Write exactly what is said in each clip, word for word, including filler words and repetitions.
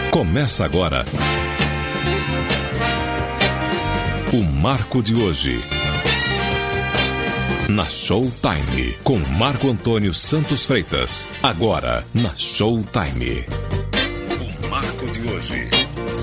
Começa agora o Marco de hoje. Na Showtime, com Marco Antônio Santos Freitas. Agora, na Showtime. O Marco de hoje.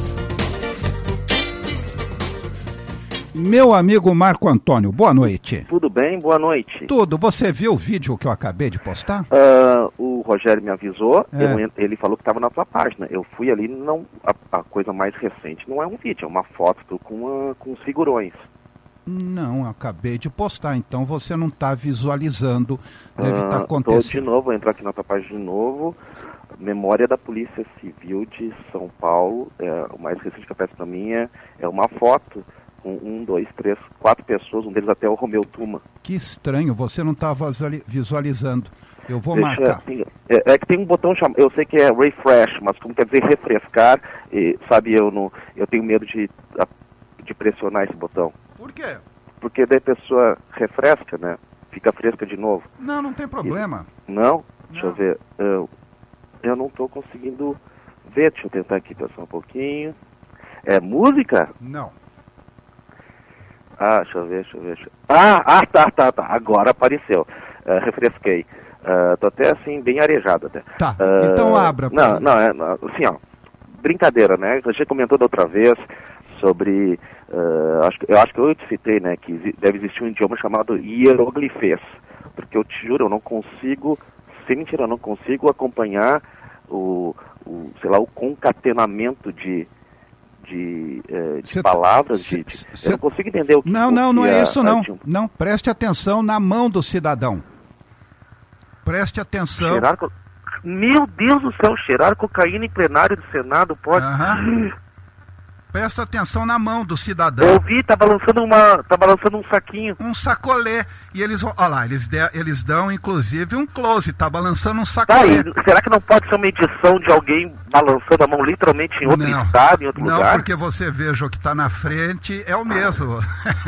Meu amigo Marco Antônio, boa noite. Tudo bem? Boa noite. Tudo. Você viu o vídeo que eu acabei de postar? Uh, o Rogério me avisou, É. eu, ele falou que estava na sua página. Eu fui ali, não, a, a coisa mais recente não é um vídeo, é uma foto tô com, uma, com os figurões. Não, eu acabei de postar, então você não está visualizando, deve estar Uh, acontecendo. tô de novo, vou entrar aqui na sua página de novo. Memória da Polícia Civil de São Paulo, é, o mais recente que aparece para mim é, é uma foto com um, dois, três, quatro pessoas, um deles até o Romeu Tuma. Que estranho, você não está visualizando. Eu vou Deixa, marcar. assim, é, é que tem um botão chamado, eu sei que é refresh, mas como quer dizer refrescar, e, sabe, eu não, eu tenho medo de, de pressionar esse botão. Por quê? Porque daí a pessoa refresca, né? Fica fresca de novo. Não, não tem problema. E, não? Deixa Não. eu ver. Eu, eu não estou conseguindo ver, deixa eu tentar aqui pensar um pouquinho. É música? Não. Ah, deixa eu ver, deixa eu ver. Deixa eu... Ah, ah, tá, tá, tá. Agora apareceu. Uh, refresquei. Uh, tô até assim, bem arejado até. Tá, Uh, então abra. pra Não, mim. não, é, não, assim, ó. Brincadeira, né? A gente comentou da outra vez sobre. Uh, acho, que- eu acho que eu te citei, né? Que exi- deve existir um idioma chamado hieroglifês. Porque eu te juro, eu não consigo. Sem mentira, eu não consigo acompanhar o, o sei lá, o concatenamento de. de, eh, de Cê- palavras, cê- de, de- cê- eu não consigo entender o que Não, o não, que não é a- isso a não. Dilma- Não, preste atenção na mão do cidadão. Preste atenção. Cheirar co... Meu Deus do céu, cheirar cocaína em plenário do Senado pode. Aham. Presta atenção na mão do cidadão. Eu vi, tá balançando uma. tá balançando um saquinho. Um sacolé. E eles vão. Olha lá, eles, de- eles dão inclusive um close, tá balançando um Tá, sacolé. e será que não pode ser uma edição de alguém balançando a mão literalmente em outro Não. estado, em outro Não, lugar? porque você veja o que tá na frente é o mesmo.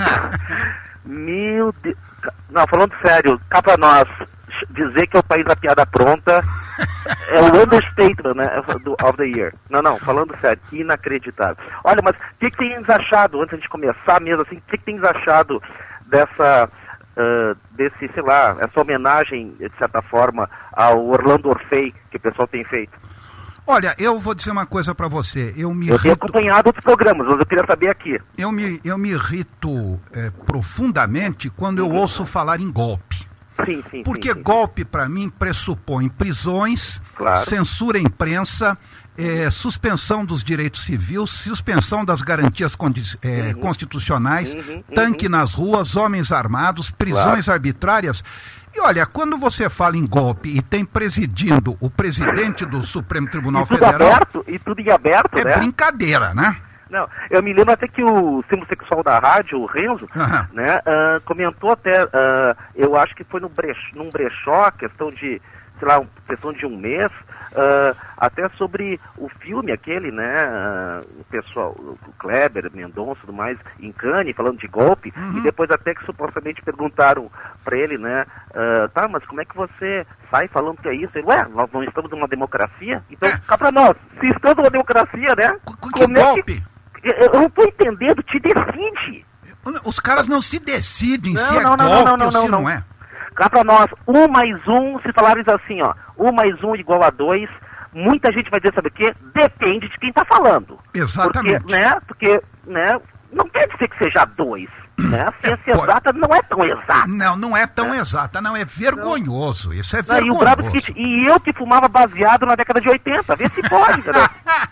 Meu Deus. Não, falando sério, cá pra nós, dizer que é o país da piada pronta é o understatement, né, do, of the year. Não, não, falando sério, inacreditável. Olha, mas o que, que tens achado, antes de começar mesmo, assim, o que, que tens achado dessa, ah, desse, sei lá, essa homenagem, de certa forma, ao Orlando Orfei que o pessoal tem feito? Olha, eu vou dizer uma coisa pra você. Eu me Eu tenho irrito, acompanhado outros programas, mas eu queria saber aqui. eu me, eu me irrito é, profundamente quando eu ouço falar em golpe. Sim, sim, Porque sim, sim. golpe, para mim, pressupõe prisões, Claro. censura à imprensa, eh, suspensão dos direitos civis, suspensão das garantias condi- eh, constitucionais, Uhum, tanque uhum. nas ruas, homens armados, prisões arbitrárias. E olha, quando você fala em golpe e tem presidindo o presidente do Supremo Tribunal E tudo Federal, aberto, e tudo em aberto, é né? brincadeira, né? Não, eu me lembro até que o símbolo sexual da rádio, o Renzo, Aham. né, ah, comentou até, ah, eu acho que foi no brech, num brechó, questão de, sei lá, um, questão de um mês, ah, até sobre o filme aquele, né, ah, o pessoal, o Kleber, Mendonça e tudo mais, em Cannes, falando de golpe, e depois até que supostamente perguntaram pra ele, né, ah, tá, mas como é que você sai falando que é isso? Ele, ué, nós não estamos numa democracia? Então, cá pra nós, se estamos numa democracia, né, Que como é golpe? que... Eu eu não tô entendendo, te decide. Os caras não se decidem Não, se é não, não, golpe não, não, ou se não, não não. é. Cá pra nós, um mais um, se falares assim, ó, um mais um igual a dois, muita gente vai dizer, sabe o quê? Depende de quem tá falando. Exatamente. Porque, né, porque, né, não quer dizer que seja dois, né, a ciência pode. exata não é tão exata. Não, não é tão exata, não, é vergonhoso, isso é Não, e o vergonhoso. brabo é o seguinte, e eu que fumava baseado na década de oitenta, vê se pode, entendeu?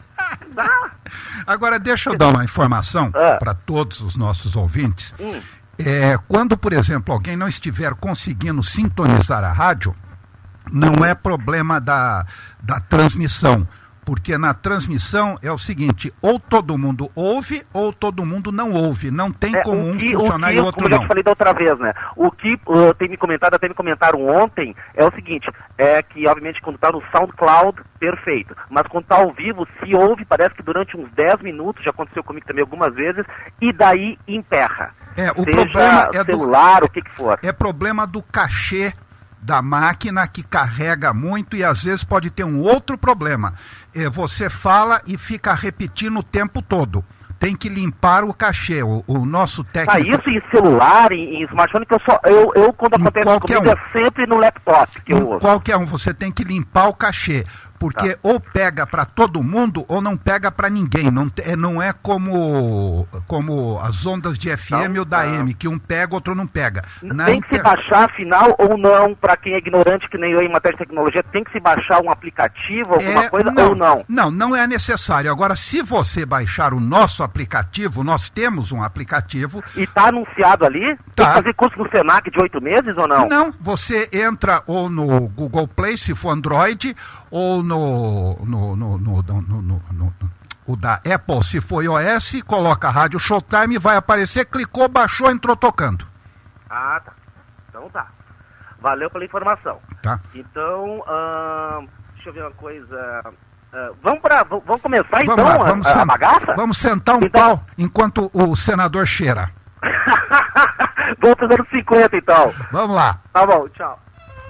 Dá. Agora, deixa eu dar uma informação Ah. para todos os nossos ouvintes. Hum. É, quando, por exemplo, alguém não estiver conseguindo sintonizar a rádio, não é problema da, da transmissão. Porque na transmissão é o seguinte, ou todo mundo ouve ou todo mundo não ouve. Não tem É, como o um que- o funcionar que, e outro como eu já não. te falei da outra vez, né? O que uh, tem me comentado, até me comentaram ontem, é o seguinte, é que obviamente quando tá no SoundCloud, perfeito. Mas quando tá ao vivo, se ouve, parece que durante uns dez minutos, já aconteceu comigo também algumas vezes, e daí emperra. É, o Seja problema é do- celular, o que que for. É problema do cachê da máquina que carrega muito e às vezes pode ter um outro problema. É, você fala e fica repetindo o tempo todo. Tem que limpar o cachê. O, o nosso técnico... Ah, isso em celular, em, em smartphone, que eu só... Eu, eu quando acontece comigo, um. é sempre no laptop que em eu uso. Qualquer um, você tem que limpar o cachê. Porque tá. ou pega para todo mundo ou não pega para ninguém. Não, é, não é como, como as ondas de F M não, ou da não. A M, que um pega, outro não pega. Na tem que inter... se baixar, afinal, ou não, para quem é ignorante, que nem eu em matéria de tecnologia, tem que se baixar um aplicativo, alguma é, coisa, não, ou não? Não, não é necessário. Agora, se você baixar o nosso aplicativo, nós temos um aplicativo... E está anunciado ali? Tá. Tem que fazer curso no Senac de oito meses ou não? Não, você entra ou no Google Play, se for Android, ou No, no, no, no, no, no, no, no, o da Apple, se for iOS, coloca a Rádio Showtime, vai aparecer, clicou, baixou, entrou tocando. Ah, tá. Então tá. Valeu pela informação. Tá. Então, uh, deixa eu ver uma coisa. Uh, vamos, pra, vamos começar vamos então lá, vamos a, a bagaça? Vamos sentar um então... pau enquanto o senador cheira. Vamos para os anos cinquenta então. Vamos lá. Tá bom, tchau.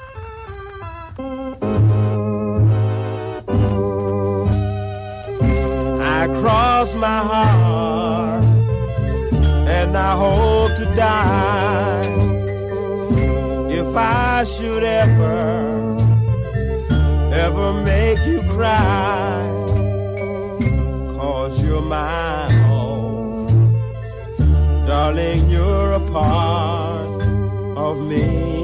I cross my heart and I hope to die if I should ever, ever make you cry, 'cause you're my own, darling, you're a part of me.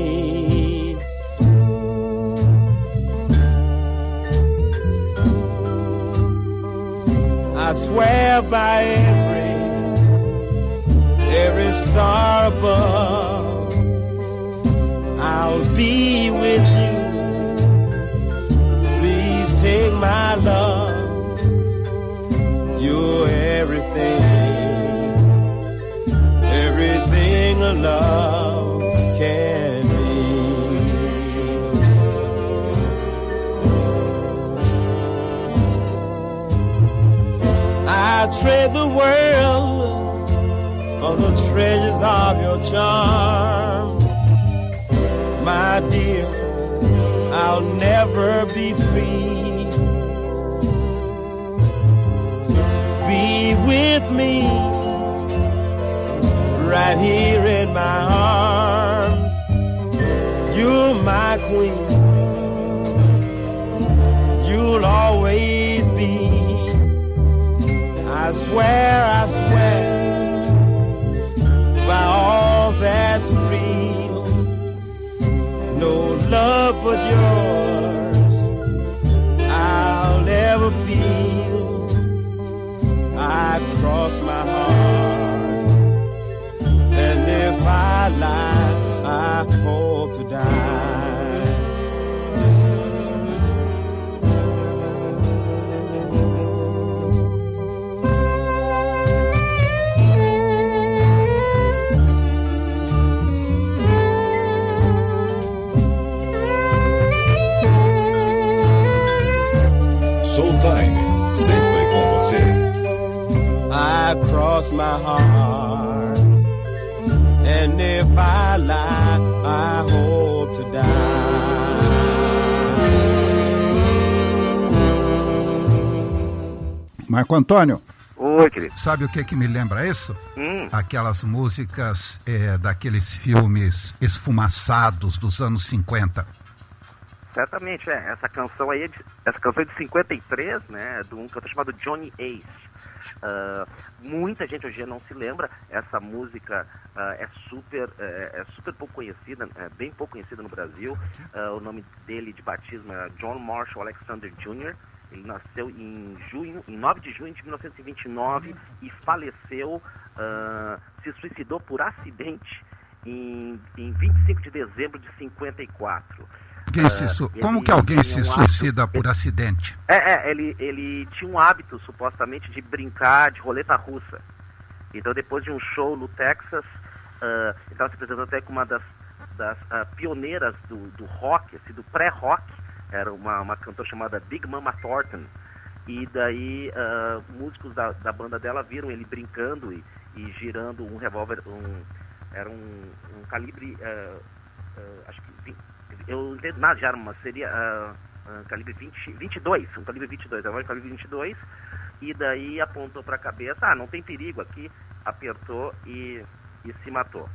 I swear by every, every star above, I'll be with you. Please take my love. You're everything, everything a love can be. I trade the world for the treasures of your charm. My dear, I'll never be free. Be with me right here in my arms. You're my queen. You'll always be. I swear, I swear, by all that's real, no love but yours I'll ever feel. I cross my heart, and if I lie, I hope to die. Showtime, sempre com você. I cross my heart, and if I lie, I hope to die. Marco Antônio. Oi, querido. Sabe o que que me lembra isso? Hum. Aquelas músicas é, daqueles filmes esfumaçados dos anos cinquenta. Certamente, é. Essa canção aí, é de, essa canção é de cinquenta e três, né, de um cantor chamado Johnny Ace. Uh, muita gente hoje em dia não se lembra. Essa música uh, é, super, é, é super pouco conhecida, é bem pouco conhecida no Brasil. Uh, o nome dele de batismo é John Marshall Alexander Júnior Ele nasceu em junho, em nove de junho de mil novecentos e vinte e nove e faleceu, uh, se suicidou por acidente em, em vinte e cinco de dezembro de cinquenta e quatro. Uh, su... Como que alguém se um suicida hábito... por acidente? É, é ele, ele tinha um hábito, supostamente, de brincar de roleta russa. Então, depois de um show no Texas, uh, ele estava se apresentando até com uma das, das uh, pioneiras do, do rock, assim, do pré-rock. Era uma, uma cantora chamada Big Mama Thornton. E daí, uh, músicos da, da banda dela viram ele brincando e, e girando um revólver, um, era um, um calibre, uh, uh, acho que eu não entendo nada de arma, mas seria uh, uh, calibre vinte, vinte e dois, um calibre vinte e dois, agora calibre vinte e dois, e daí apontou para a cabeça, ah, não tem perigo aqui, apertou e, e se matou.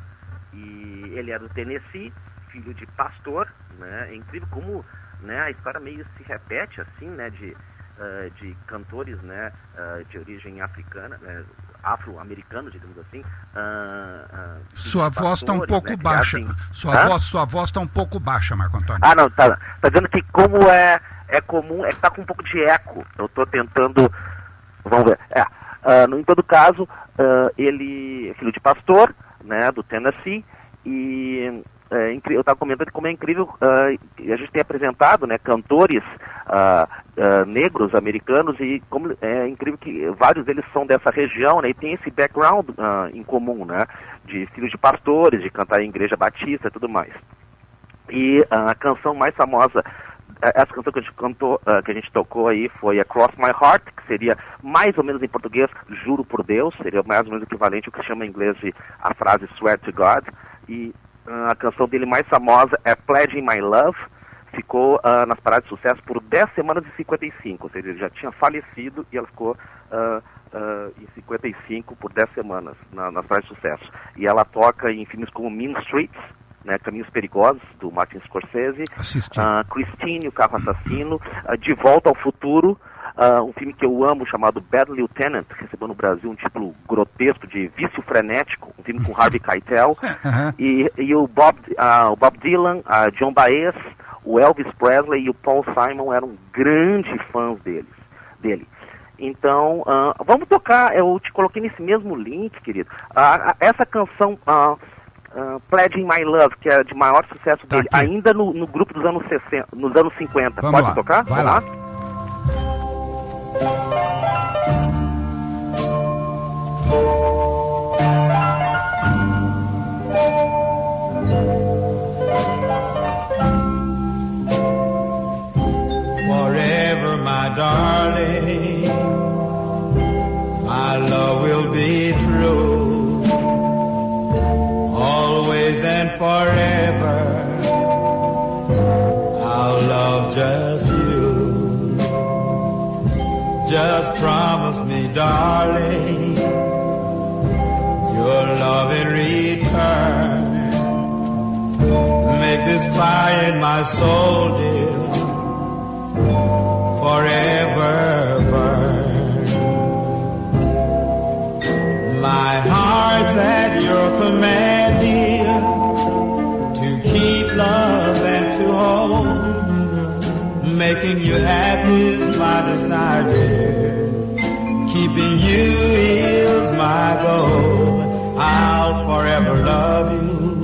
E ele era do Tennessee, filho de pastor, né? É incrível como, né, a história meio se repete assim, né, de, uh, de cantores, né, uh, de origem africana, né, afro-americano, digamos assim. Uh, uh, sua voz está um pouco, né, baixa. Assim... Sua, voz, sua voz está um pouco baixa, Marco Antônio. Ah, não, tá, tá dizendo que como é, é comum, é que tá com um pouco de eco. Eu estou tentando, vamos ver. É, uh, em todo caso, uh, ele é filho de pastor, né, do Tennessee, e é, eu estava comentando como é incrível, uh, a gente tem apresentado, né, cantores uh, uh, negros americanos, e como é incrível que vários deles são dessa região, né, e tem esse background uh, em comum, né, de filhos de pastores, de cantar em igreja batista e tudo mais. E uh, a canção mais famosa, essa canção que a gente cantou, uh, que a gente tocou aí, foi Across My Heart, que seria mais ou menos em português, juro por Deus, seria mais ou menos equivalente ao que chama em inglês de a frase Swear to God. E uh, a canção dele mais famosa é Pledging My Love, ficou uh, nas paradas de sucesso por dez semanas e cinquenta e cinco, ou seja, ele já tinha falecido e ela ficou uh, uh, em cinquenta e cinco por dez semanas na, nas paradas de sucesso. E ela toca em filmes como Mean Streets, né, Caminhos Perigosos, do Martin Scorsese, uh, Christine, o Carro Assassino, uh, De Volta ao Futuro, uh, um filme que eu amo chamado Bad Lieutenant, que recebeu no Brasil um título grotesco de Vício Frenético, um filme com Harvey Keitel, uh-huh. e, e o, Bob, uh, o Bob Dylan, uh, John Baez, o Elvis Presley e o Paul Simon eram grandes fãs deles, dele. Então, uh, vamos tocar, eu te coloquei nesse mesmo link, querido, uh, essa canção... Uh, Uh, Pledging My Love, que é de maior sucesso dele, tá ainda no, no grupo dos anos sessenta, nos anos cinquenta. Vamos Pode lá. tocar? Vai Vamos lá. Forever, my darling, my love will be true. Always and forever, I'll love just you. Just promise me, darling, your love in return. Make this fire in my soul, dear, forever burn. My heart's at your command, dear, to keep love and to hold. Making you happy is my desire, dear. Keeping you is my goal. I'll forever love you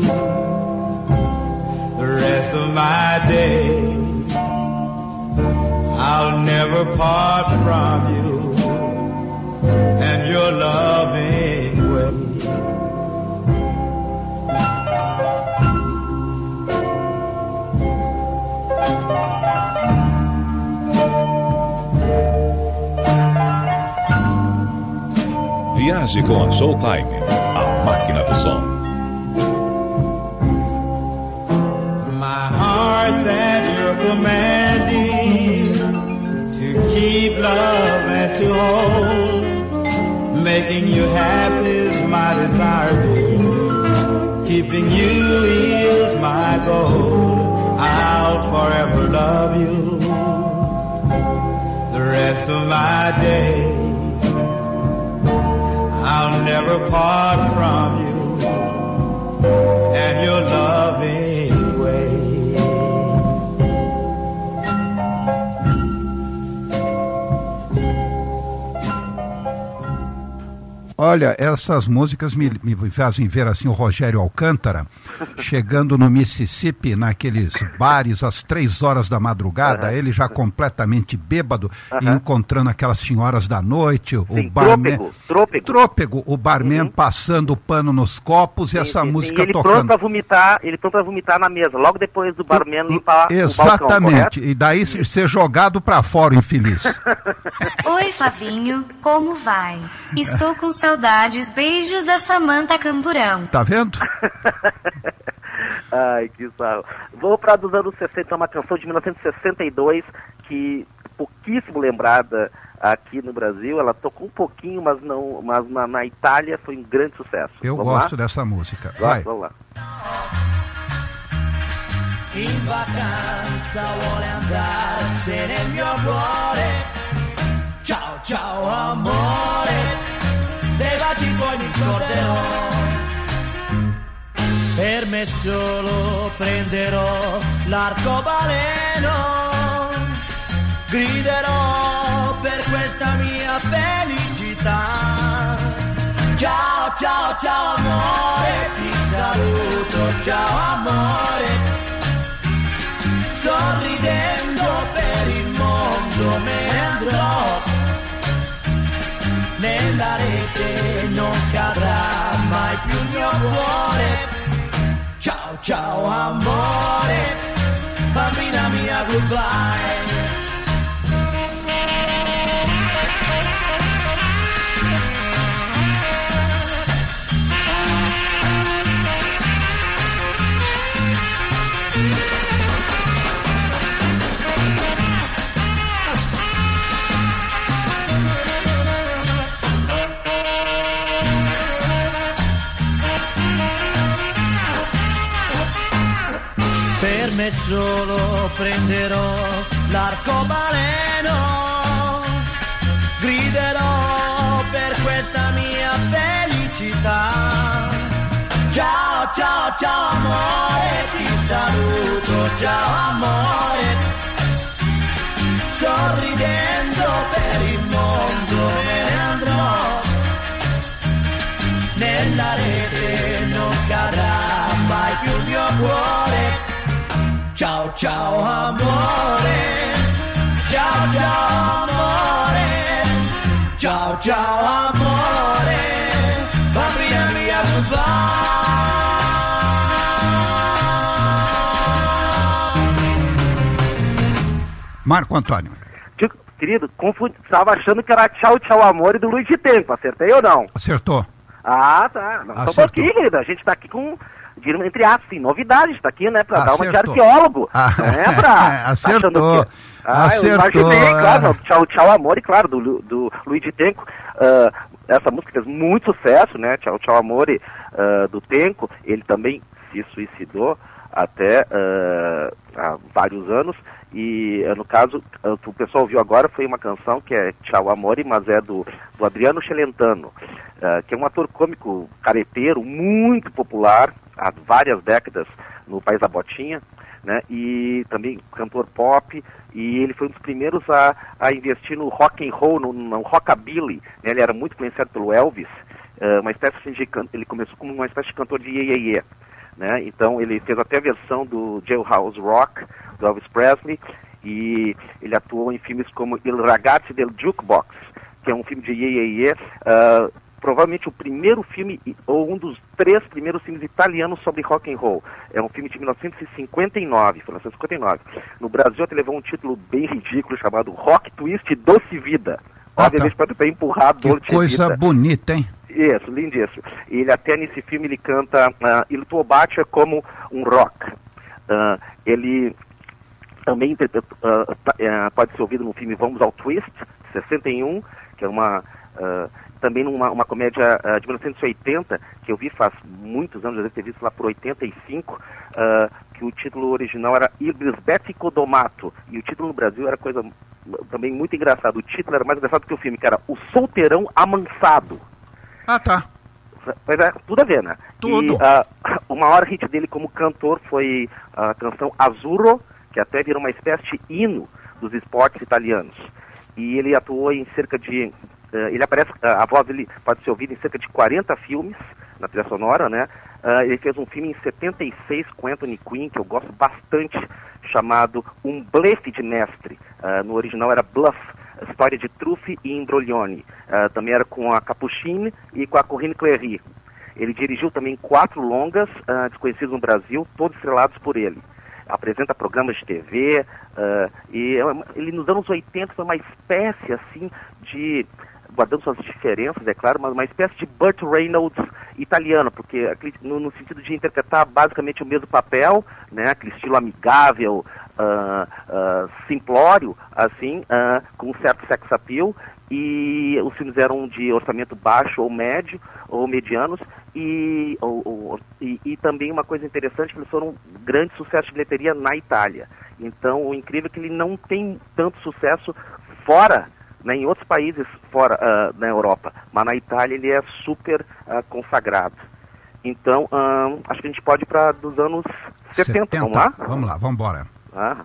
the rest of my days. I'll never part from you and your loving way. Viaje com a Showtime, a máquina do som. My heart's at your command, dear, to keep love and to hold. Making you happy is my desire, dear. Keeping you is my goal. I'll forever love you the rest of my days. I'll never part from you and your loving way. Olha, essas músicas me, me fazem ver assim o Rogério Alcântara chegando no Mississippi, naqueles bares às três horas da madrugada, uhum. ele já completamente bêbado, uhum. e encontrando aquelas senhoras da noite, o sim, barman... Trôpego, trôpego. Trôpego, o barman uhum. passando o pano nos copos sim, e essa sim, música sim. Ele tocando. Pronto pra vomitar, ele pronto pra vomitar na mesa, logo depois do barman limpar Exatamente, o balcão, correto? E daí ser jogado pra fora, infeliz. Oi, Flavinho, como vai? Estou com saudades, beijos da Samantha Camburão. Tá vendo? Ai, que sarro. Vou para dos anos sessenta, uma canção de mil novecentos e sessenta e dois, que pouquíssimo lembrada aqui no Brasil. Ela tocou um pouquinho, mas, não, mas na, na Itália foi um grande sucesso. Eu vamos gosto lá? dessa música. Vai. Vamos lá. In vacanza vuole andarsene nel mio cuore. Ciao ciao amore, dei baci poi mi scorderò. Per me solo prenderò l'arcobaleno, griderò per questa mia felicità. Ciao ciao ciao amore, ti saluto, ciao amore. Sorridendo per il mondo me ne andrò, nella rete non cadrà mai più il mio cuore. Ciao ciao amore, bambina mia goodbye. Per me solo prenderò l'arcobaleno, griderò per questa mia felicità. Ciao ciao ciao amore, ti saluto, ciao amore. Sorridendo per il mondo me ne andrò, nella rete non cadrà mai più il mio cuore. Ciao ciao amore, ciao ciao amore, ciao ciao amore, bambina mia goodbye. Marco Antônio. Querido, confundi, estava achando que era Tchau Tchau Amore do Luiz de Tempo, acertei ou não? Acertou. Ah, tá, não, só um pouquinho, querido, a gente tá aqui com... entre aspas, sim, novidade, está aqui, né, para dar uma de arqueólogo, ah, né, pra... acertou, tá ah, acertou, eu imaginei, claro, é. Tchau, Tchau, Amor, e claro, do, do Luiz de Tenco, uh, essa música fez muito sucesso, né, Tchau, Tchau, Amor, uh, do Tenco, ele também se suicidou até uh, há vários anos, e uh, no caso, uh, o pessoal ouviu agora, foi uma canção que é Tchau, Amor, mas é do, do Adriano Celentano, uh, que é um ator cômico careteiro, muito popular, há várias décadas no País da Botinha, né, e também cantor pop, e ele foi um dos primeiros a, a investir no rock and roll, no, no rockabilly, né, ele era muito influenciado pelo Elvis, uh, uma espécie de, ele começou como uma espécie de cantor de iê, iê, iê, né, então ele fez até a versão do Jailhouse Rock, do Elvis Presley, e ele atuou em filmes como Il Ragazzi del Jukebox, que é um filme de iê, iê, iê, uh, provavelmente o primeiro filme, ou um dos três primeiros filmes italianos sobre rock and roll. É um filme de mil novecentos e cinquenta e nove, mil novecentos e cinquenta e nove. No Brasil até levou um título bem ridículo chamado Rock Twist Doce Vida. Ah, obviamente tá. Para ter empurrado Dolce Vita. Que coisa bonita, hein? Isso, lindíssimo. E ele até nesse filme ele canta uh, Il tuo bacio como um rock. Uh, ele também uh, uh, pode ser ouvido no filme Vamos ao Twist, sessenta e um, que é uma... Uh, também numa uma comédia uh, de mil novecentos e oitenta, que eu vi faz muitos anos, já deve ter visto lá por oitenta e cinco, uh, que o título original era Il Bisbetico Domato, e o título no Brasil era coisa também muito engraçada. O título era mais engraçado que o filme, que era O Solteirão Amansado. Ah, tá. Mas é, tudo a ver, né? Tudo. E uh, o maior hit dele como cantor foi a canção Azzurro, que até virou uma espécie de hino dos esportes italianos. E ele atuou em cerca de... Uh, ele aparece, uh, a voz dele pode ser ouvida em cerca de quarenta filmes na trilha sonora, né? Uh, ele fez um filme em setenta e seis com Anthony Quinn, que eu gosto bastante, chamado Um Blefe de Mestre. Uh, no original era Bluff, história de Truffi e Imbroglioni. Uh, também era com a Capucine e com a Corinne Clery. Ele dirigiu também quatro longas uh, desconhecidos no Brasil, todos estrelados por ele. Apresenta programas de T V, uh, e ele nos anos oitenta foi uma espécie assim de guardando suas diferenças, é claro, mas uma espécie de Burt Reynolds italiano, porque no, no sentido de interpretar basicamente o mesmo papel, né, aquele estilo amigável, uh, uh, simplório, assim, uh, com um certo sex appeal, e os filmes eram de orçamento baixo ou médio, ou medianos, e, ou, ou, e, e também uma coisa interessante, que eles foram um grande sucesso de bilheteria na Itália. Então, o incrível é que ele não tem tanto sucesso fora, né, em outros países fora uh, na Europa, mas na Itália ele é super uh, consagrado. Então, uh, acho que a gente pode ir para dos anos setenta, setenta, vamos lá? Vamos lá, vamos embora. Ah.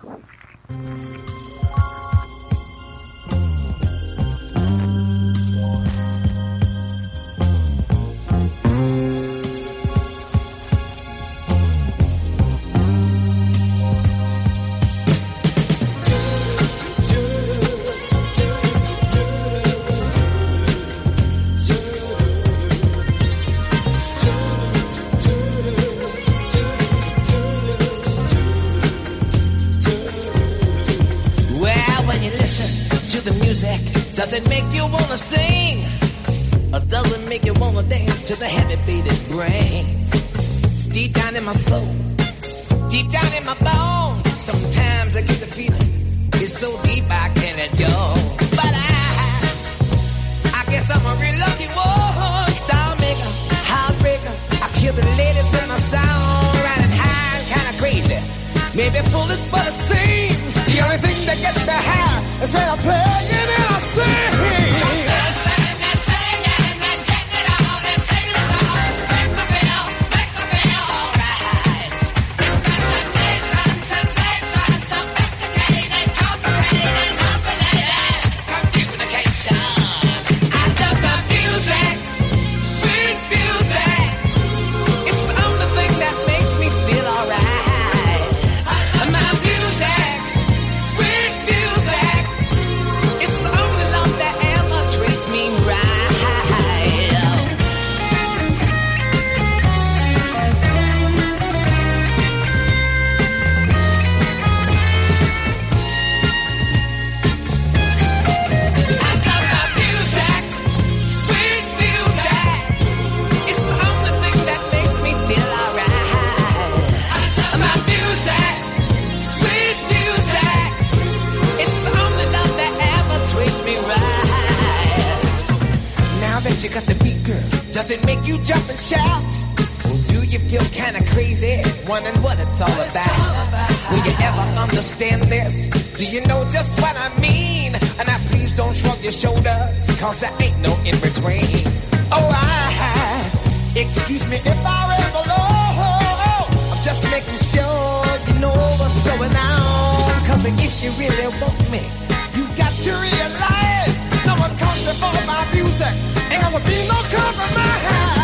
Does it make you wanna sing? Or does it make you wanna dance to the heavy beating brain? It's deep down in my soul, deep down in my bones. Sometimes I get the feeling it's so deep I can't let go. But I, I guess I'm a real lucky one. Star maker, heartbreaker. I kill the ladies with my sound, riding high and kinda crazy. Maybe foolish, but it seems the only thing that gets me high is when I'm playing and I sing. Just sing and sing and get it on and sing the song. Makes me feel, makes me feel alright. It's got sensation, sensation, sophisticated, complicated, complicated communication. I love the music, sweet music. It's the only thing that makes me feel alright. You got the beat, girl. Does it make you jump and shout? Or do you feel kinda crazy, wondering what it's all about? Will you ever understand this? Do you know just what I mean? And now please don't shrug your shoulders, cause there ain't no in between. Oh, I, excuse me if I ramble on. I'm just making sure you know what's going on. Cause if you really want me, you got to realize no one comes before my music. Ain't gonna be no compromise.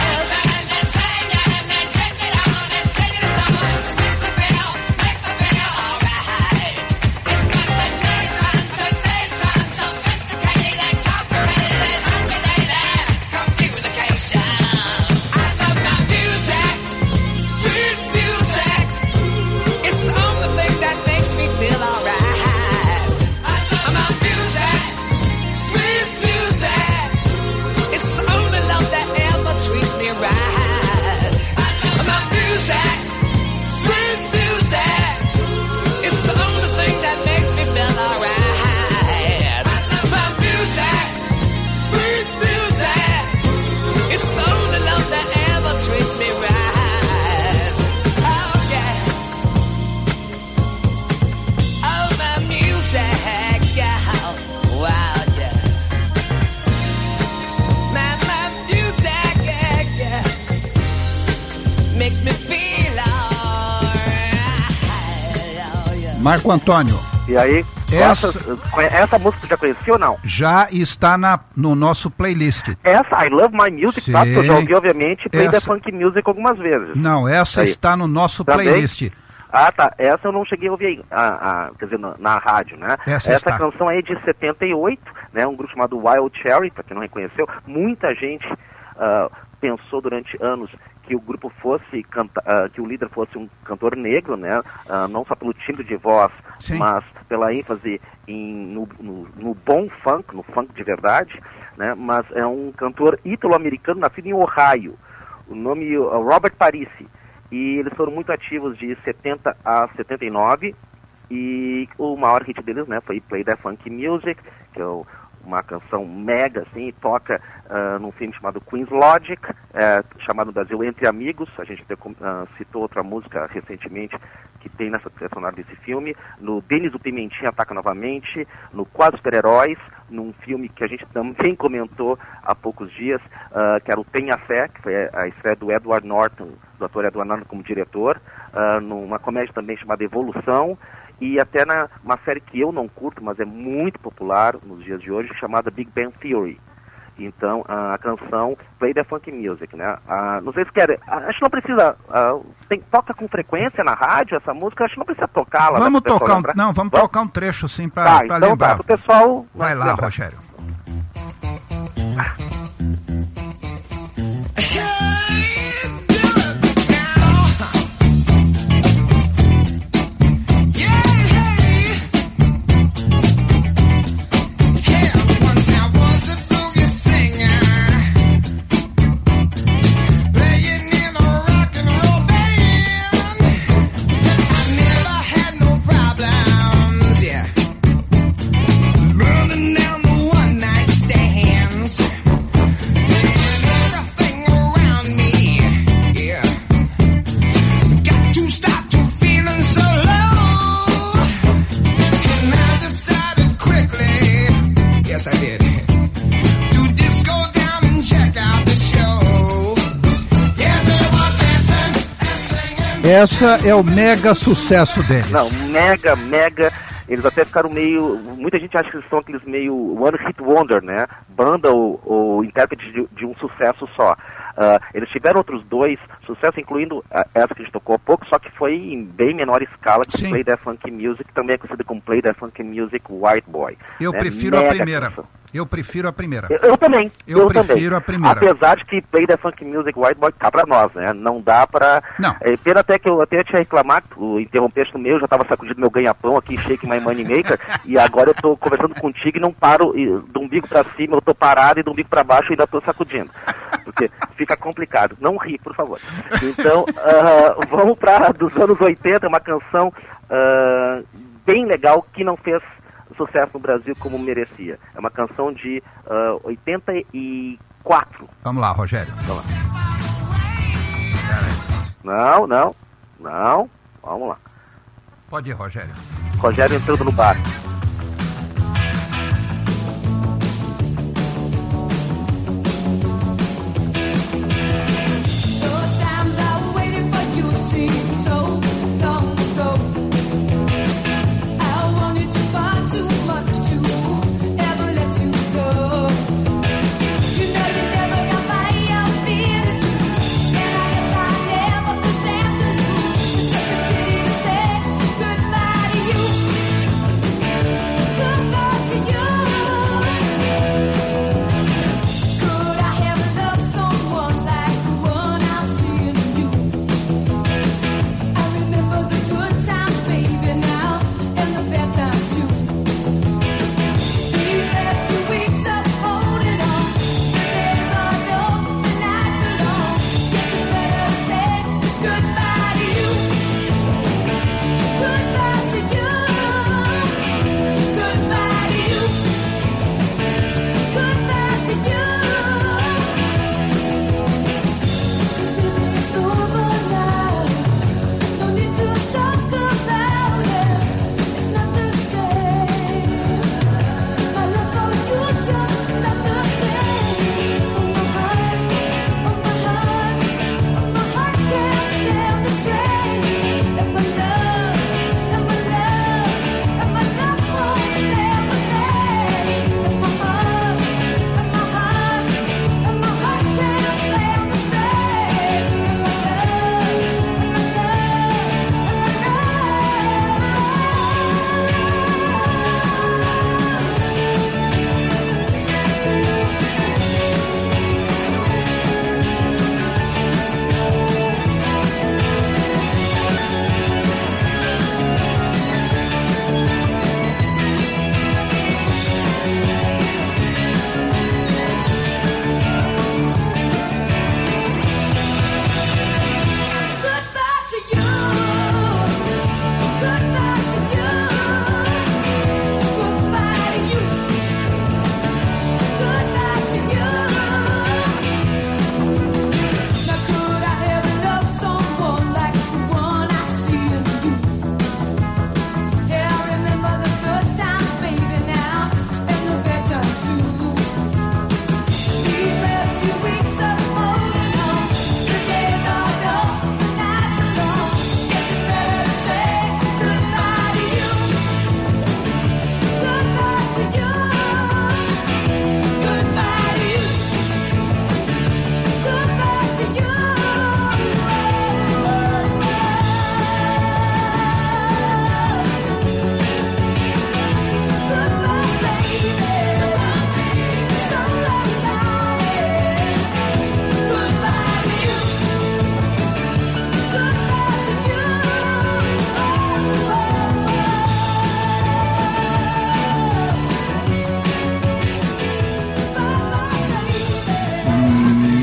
Marco Antônio. E aí, essa, essa música você já conhecia ou não? Já está na, no nosso playlist. Essa, I Love My Music, Sim. Tá? Eu já ouvi, obviamente, Play essa... the Funk Music algumas vezes. Não, essa aí está no nosso Também? playlist. Ah, tá. Essa eu não cheguei a ouvir, a, a, quer dizer, na, na rádio, né? Essa, Essa está. canção aí é de setenta e oito, né? Um grupo chamado Wild Cherry, para quem não reconheceu. Muita gente uh, pensou durante anos que o grupo fosse, canta, uh, que o líder fosse um cantor negro, né? Uh, não só pelo timbre de voz, Sim. mas pela ênfase em, no, no, no bom funk, no funk de verdade, né? Mas é um cantor ítalo-americano nascido em Ohio. O nome é Robert Parisi. E eles foram muito ativos de setenta a setenta e nove. E o maior hit deles, né, foi Play That Funky Music, que é o, uma canção mega, assim, toca uh, num filme chamado Queen's Logic, é, chamado no Brasil Entre Amigos. A gente até, uh, citou outra música recentemente que tem nessa trilha sonora desse filme. No Denis o Pimentinha Ataca Novamente, no Quase Super-Heróis, num filme que a gente também comentou há poucos dias, uh, que era o Tenha Fé, que foi a estreia do Edward Norton, do ator Edward Norton como diretor, uh, numa comédia também chamada Evolução, e até na uma série que eu não curto, mas é muito popular nos dias de hoje, chamada Big Bang Theory. Então, a canção Play the Funky Music, né? Ah, não sei se querem, acho que não precisa, ah, tem, toca com frequência na rádio essa música, acho que não precisa tocá-la. Vamos né, tocar, um, não, vamos, vamos tocar um trecho sim para tá, então lembrar. Tá, o pessoal vai lá, lembrar. Rogério. Essa é o mega sucesso deles. Não, mega, mega. Eles até ficaram meio... Muita gente acha que eles são aqueles meio One Hit Wonder, né? Banda ou, ou intérprete de, de um sucesso só. Uh, eles tiveram outros dois sucessos, incluindo uh, essa que a gente tocou há pouco, só que foi em bem menor escala que Play That Funky Music, também é conhecida como Play That Funky Music White Boy. Eu né? prefiro Mega a primeira. canção. Eu prefiro a primeira. Eu, eu também. Eu, eu prefiro também. a primeira. Apesar de que Play That Funky Music White Boy tá pra nós, né? Não dá pra... Não. É, pena até que eu até tinha reclamado, o interrompeste no meu, já tava sacudindo meu ganha-pão aqui, Shake My Money Maker, e agora eu tô conversando contigo e não paro, e, do umbigo pra cima eu tô parado e do umbigo pra baixo eu ainda tô sacudindo. Porque fica complicado. Não ri, por favor. Então, uh, vamos pra dos anos oitenta, uma canção uh, bem legal que não fez sucesso no Brasil como merecia. É uma canção de uh, oitenta e quatro. Vamos lá, Rogério. Vamos lá. Não, não, não. Vamos lá. Pode ir, Rogério. Rogério entrando no bar.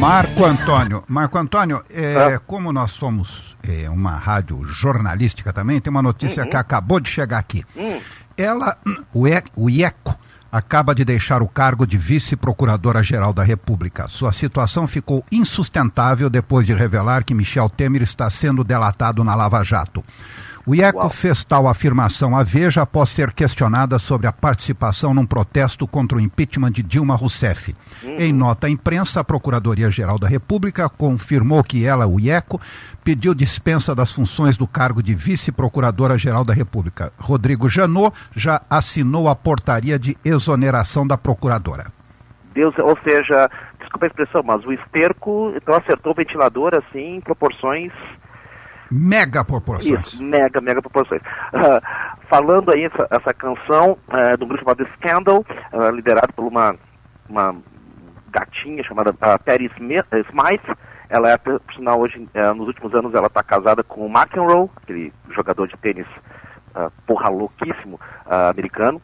Marco Antônio, Marco Antônio, é, ah. como nós somos é, uma rádio jornalística também, tem uma notícia uhum. que acabou de chegar aqui. Uhum. Ela, o, e, o IECO, acaba de deixar o cargo de vice-procuradora-geral da República. Sua situação ficou insustentável depois de revelar que Michel Temer está sendo delatado na Lava Jato. O IECO Uau. fez tal afirmação à Veja após ser questionada sobre a participação num protesto contra o impeachment de Dilma Rousseff. Uhum. Em nota à imprensa, a Procuradoria-Geral da República confirmou que ela, o IECO, pediu dispensa das funções do cargo de vice-procuradora-geral da República. Rodrigo Janot já assinou a portaria de exoneração da procuradora. Deus, ou seja, desculpa a expressão, mas o esterco então acertou o ventilador assim em proporções... Mega proporções. Isso, mega, mega proporções. Uh, falando aí essa, essa canção uh, do grupo chamado Scandal, uh, liderado por uma, uma gatinha chamada uh, Patti Smyth. Ela é, por sinal, hoje, uh, nos últimos anos, ela está casada com o McEnroe, aquele jogador de tênis uh, porra louquíssimo uh, americano.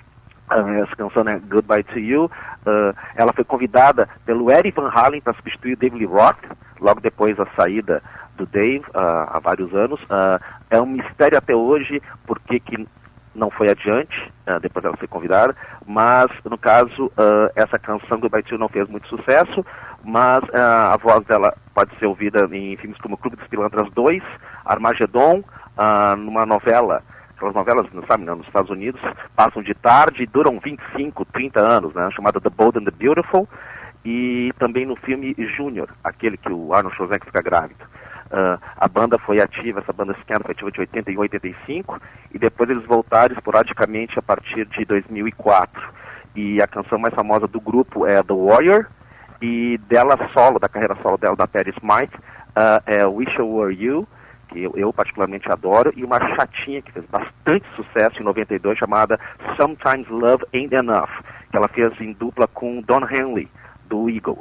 Uh, essa canção é Goodbye to You. Uh, ela foi convidada pelo Eddie Van Halen para substituir David Lee Roth, logo depois da saída do Dave, uh, há vários anos. Uh, é um mistério até hoje porque que não foi adiante, uh, depois ela foi convidada, mas, no caso, uh, essa canção Goodbye to You não fez muito sucesso, mas uh, a voz dela pode ser ouvida em filmes como Clube dos Pilantras dois, Armagedon, uh, numa novela. Aquelas novelas, não sabe, né, nos Estados Unidos, passam de tarde e duram vinte e cinco, trinta anos, né, chamada The Bold and the Beautiful, e também no filme Júnior, aquele que o Arnold Schwarzenegger fica grávido. Uh, a banda foi ativa, essa banda Scandal foi ativa de oitenta e um a oitenta e cinco, e depois eles voltaram esporadicamente a partir de dois mil e quatro. E a canção mais famosa do grupo é The Warrior, e dela solo, da carreira solo dela, da Patti Smyth, uh, é Wish I Were You, que eu, eu particularmente adoro, e uma chatinha que fez bastante sucesso em noventa e dois, chamada Sometimes Love Ain't Enough, que ela fez em dupla com Don Henley, do Eagles.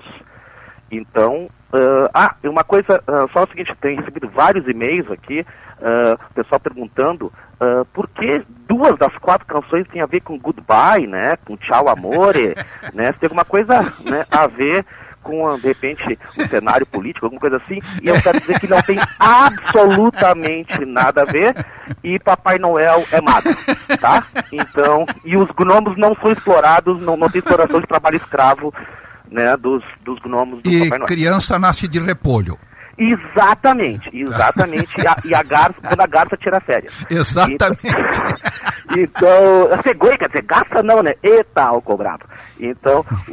Então, uh, ah, uma coisa, uh, só o seguinte, tem recebido vários e-mails aqui, uh, o pessoal perguntando uh, por que duas das quatro canções têm a ver com Goodbye, né, com Tchau Amore, né, se tem alguma coisa, né, a ver com, de repente, um cenário político, alguma coisa assim, e eu quero dizer que não tem absolutamente nada a ver, e Papai Noel é magro, tá? Então, e os gnomos não são explorados, não, não tem exploração de trabalho escravo, né, dos, dos gnomos do e Papai Noel. E criança nasce de repolho. Exatamente, exatamente, e, a, e a garça, quando a garça tira férias. Exatamente. Então, então a cegonha, quer dizer, garça não, né? Eita, álcool bravo. Então, uh,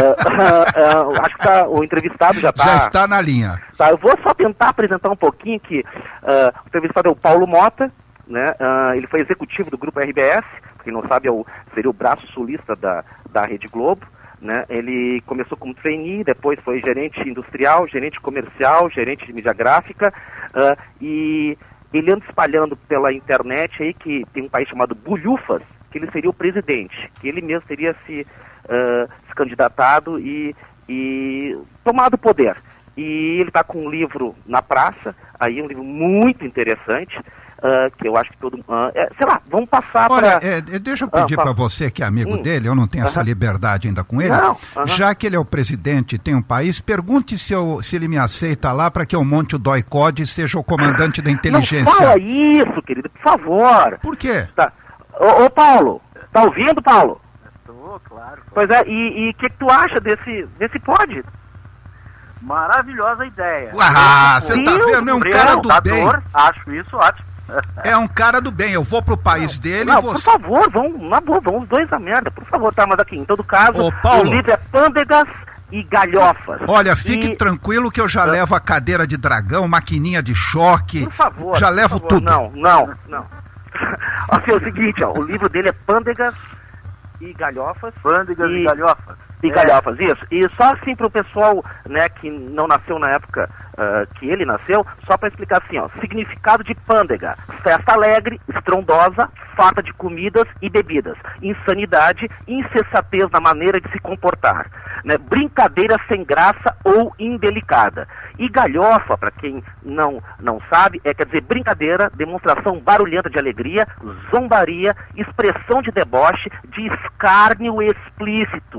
uh, uh, acho que tá, o entrevistado já está... Já está na linha. Tá, eu vou só tentar apresentar um pouquinho que uh, o entrevistado é o Paulo Mota, né? Uh, ele foi executivo do Grupo R B S, pra quem não sabe, é o, seria o braço sulista da, da Rede Globo. Né? Ele começou como trainee, depois foi gerente industrial, gerente comercial, gerente de mídia gráfica, uh, e ele anda espalhando pela internet aí que tem um país chamado Bulhufas, que ele seria o presidente, que ele mesmo teria se, uh, se candidatado e, e tomado o poder. E ele está com um livro na praça, aí um livro muito interessante, Uh, que eu acho que todo mundo... Uh, é, sei lá, vamos passar para... Olha, é, deixa eu pedir uh, para você que é amigo hum. dele, eu não tenho uh-huh. essa liberdade ainda com ele, não, uh-huh. já que ele é o presidente e tem um país, pergunte se, eu, se ele me aceita lá para que eu monte o doicode e seja o comandante da inteligência. Não fala isso, querido, por favor. Por quê? Tá. Ô, ô Paulo, tá ouvindo, Paulo? Estou, claro. Pois é, e o que, que tu acha desse, desse pod? Maravilhosa ideia. Ah, você tá vendo? É um cara do bem. Acho isso ótimo. É um cara do bem, eu vou pro país não, dele não, e você... por favor, vamos, na boa, vamos os dois a merda, por favor, tá, mas aqui, em todo caso, Ô, Paulo, o livro é Pândegas e Galhofas. Olha, fique e... tranquilo que eu já levo a cadeira de dragão, maquininha de choque, por favor, já levo favor, tudo. Não, não, não. Assim, é o seguinte, ó, o livro dele é Pândegas e Galhofas. Pândegas e, e Galhofas. E é. Galhofas, isso. E só assim pro pessoal, né, que não nasceu na época uh, que ele nasceu, só para explicar assim, ó, significado de pândega: festa alegre, estrondosa, farta de comidas e bebidas, insanidade, insensatez na maneira de se comportar, né, brincadeira sem graça ou indelicada. E galhofa, para quem não, não sabe, é, quer dizer, brincadeira, demonstração barulhenta de alegria, zombaria, expressão de deboche, de escárnio explícito,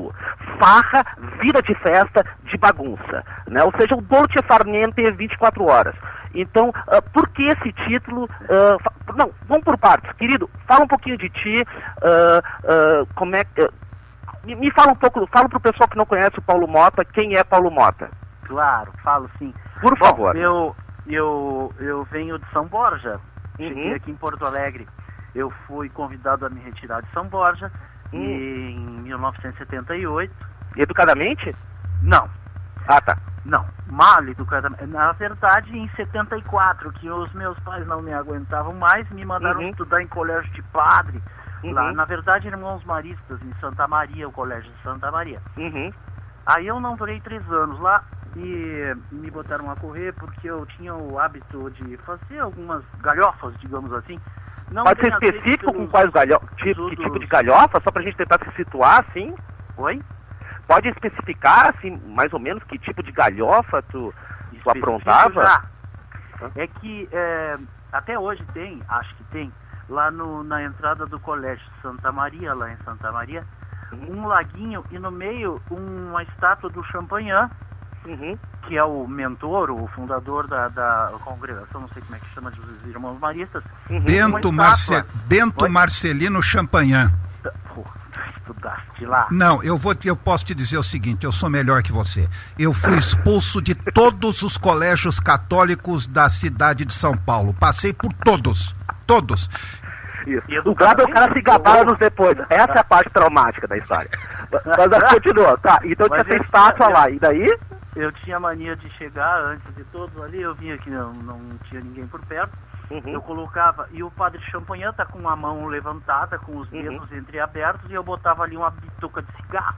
farra, vida de festa, de bagunça, né? Ou seja, o dolce far niente vinte e quatro horas. Então, uh, por que esse título? Uh, fa- não, vamos por partes. Querido, fala um pouquinho de ti, uh, uh, como é que... Uh, me, me fala um pouco, fala pro pessoal que não conhece o Paulo Motta, quem é Paulo Motta? Claro, falo sim. Por Bom, favor. Eu, eu, eu venho de São Borja, cheguei Uhum. aqui em Porto Alegre. Eu fui convidado a me retirar de São Borja Hum. em mil novecentos e setenta e oito. Educadamente? Não, Ah, tá. não, mal educadamente. Na verdade, em setenta e quatro, que os meus pais não me aguentavam mais, me mandaram Uhum. estudar em colégio de padre. Uhum. Lá, na verdade, Irmãos Maristas, em Santa Maria, o colégio de Santa Maria. Uhum. Aí eu não durei três anos lá e me botaram a correr porque eu tinha o hábito de fazer algumas galhofas, digamos assim. Não Pode ser bem aceito específico com pelos quais galho... tipo, que estudos- tipo de galhofa, só pra gente tentar se situar, assim? Oi? Pode especificar, assim, mais ou menos, que tipo de galhofa tu, tu Específico aprontava? já. É que é, até hoje tem, acho que tem, lá no, na entrada do colégio Santa Maria, lá em Santa Maria, um laguinho e no meio uma estátua do Champagnat, Uhum. que é o mentor, o fundador da, da congregação, não sei como é que chama, dos Irmãos Maristas. Uhum. Bento, Uma Marce... estátua. Bento Oi? Marcelino Champagnat. Pô, estudaste lá. Não, eu, vou, eu posso te dizer o seguinte, eu sou melhor que você. Eu fui expulso de todos os colégios católicos da cidade de São Paulo. Passei por todos, todos. Isso. E O Gabo é o cara se gabar anos depois. Essa é a parte traumática da história. Mas continua. Tá, então Mas tinha essa eu- estátua eu- lá. E daí? Eu tinha mania de chegar antes de todos ali, eu vinha que não, não tinha ninguém por perto. Uhum. Eu colocava, e o padre Champagnat tá com a mão levantada, com os Uhum. dedos entreabertos, e eu botava ali uma bituca de cigarro.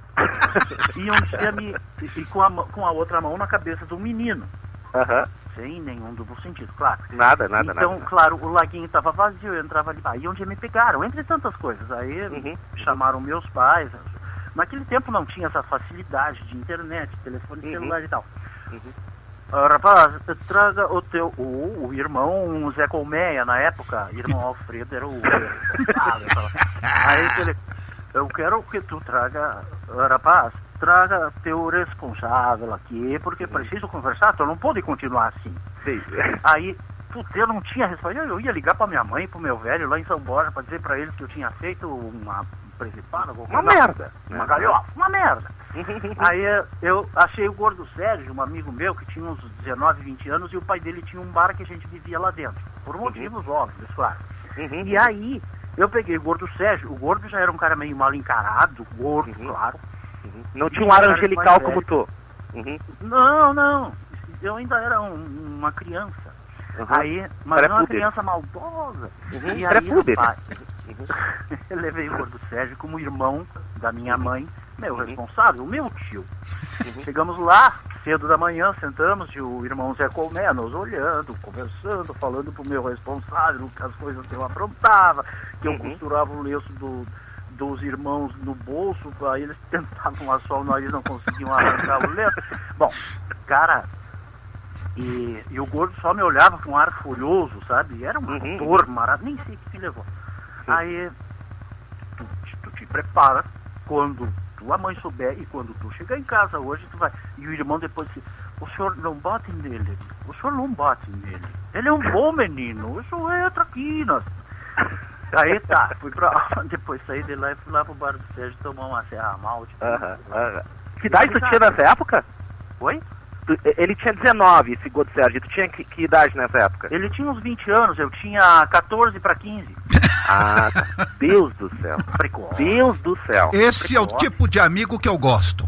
E um dia me. E, e com, a, mão- com a outra mão na cabeça do menino. Aham. Sem nenhum duplo sentido, claro. Nada, nada, Então, nada. claro, o laguinho estava vazio, eu entrava ali. Aí onde me pegaram, entre tantas coisas. Aí Uhum. chamaram meus pais. Naquele tempo não tinha essa facilidade de internet, telefone Uhum. celular e tal. Uhum. Ah, rapaz, traga o teu. O, o irmão Zé Colmeia, na época, irmão Alfredo era o. Ah, eu falava. Aí ele. Eu quero que tu traga. ah, Rapaz, traga teu responsável aqui, porque preciso conversar, tu não pode continuar assim. Sim. Aí, putz, eu não tinha resposta. Eu ia ligar pra minha mãe, pro meu velho lá em São Borja, pra dizer pra eles que eu tinha feito uma precipada. Uma merda. Uma galhofa, uma merda. Aí eu achei o Gordo Sérgio, um amigo meu que tinha uns dezenove, vinte anos, e o pai dele tinha um bar que a gente vivia lá dentro. Por motivos óbvios, claro. Uhum. E aí, eu peguei o Gordo Sérgio. O Gordo já era um cara meio mal encarado, gordo, Uhum. claro. Uhum. Não tinha um ar angelical como tu. Uhum. Não, não. Eu ainda era um- uma criança. Uhum. Aí, mas não uma Pré-puber. criança maldosa. Uhum. E aí, Pré-puber. rapaz, eu levei o Gordo Sérgio como irmão da minha mãe, meu Uhum. responsável, o meu tio. Uhum. Chegamos lá, cedo da manhã, sentamos e o irmão Zé Colmeia nos olhando, conversando, falando pro meu responsável que as coisas que eu aprontava, que eu Uhum. costurava o lenço do, dos irmãos no bolso, aí eles tentavam assar o nariz, não conseguiam arrancar o lenço. Bom, cara, e, e o Gordo só me olhava com um ar furioso, sabe? Era um Uhum. ator maravilhoso, nem sei o que me levou. Aí tu, te- tu te prepara quando tua mãe souber e quando tu chegar em casa hoje, tu vai. E o irmão depois disse, o senhor não bate nele, o senhor não bate nele. Ele é um bom menino, isso é traquinas. Aí tá, fui pra. Depois saí de lá e fui lá pro bar do Sérgio tomar uma serra malte. Aham, aham. Que idade tu tinha nessa época? Oi? Tu- ele tinha dezenove, esse Gordo Sérgio. Tu tinha que, que idade nessa época? Ele tinha uns vinte anos, eu tinha catorze para quinze. Ah, tá. Deus do céu. Precoce. Deus do céu. Esse é o Precoce. tipo de amigo que eu gosto.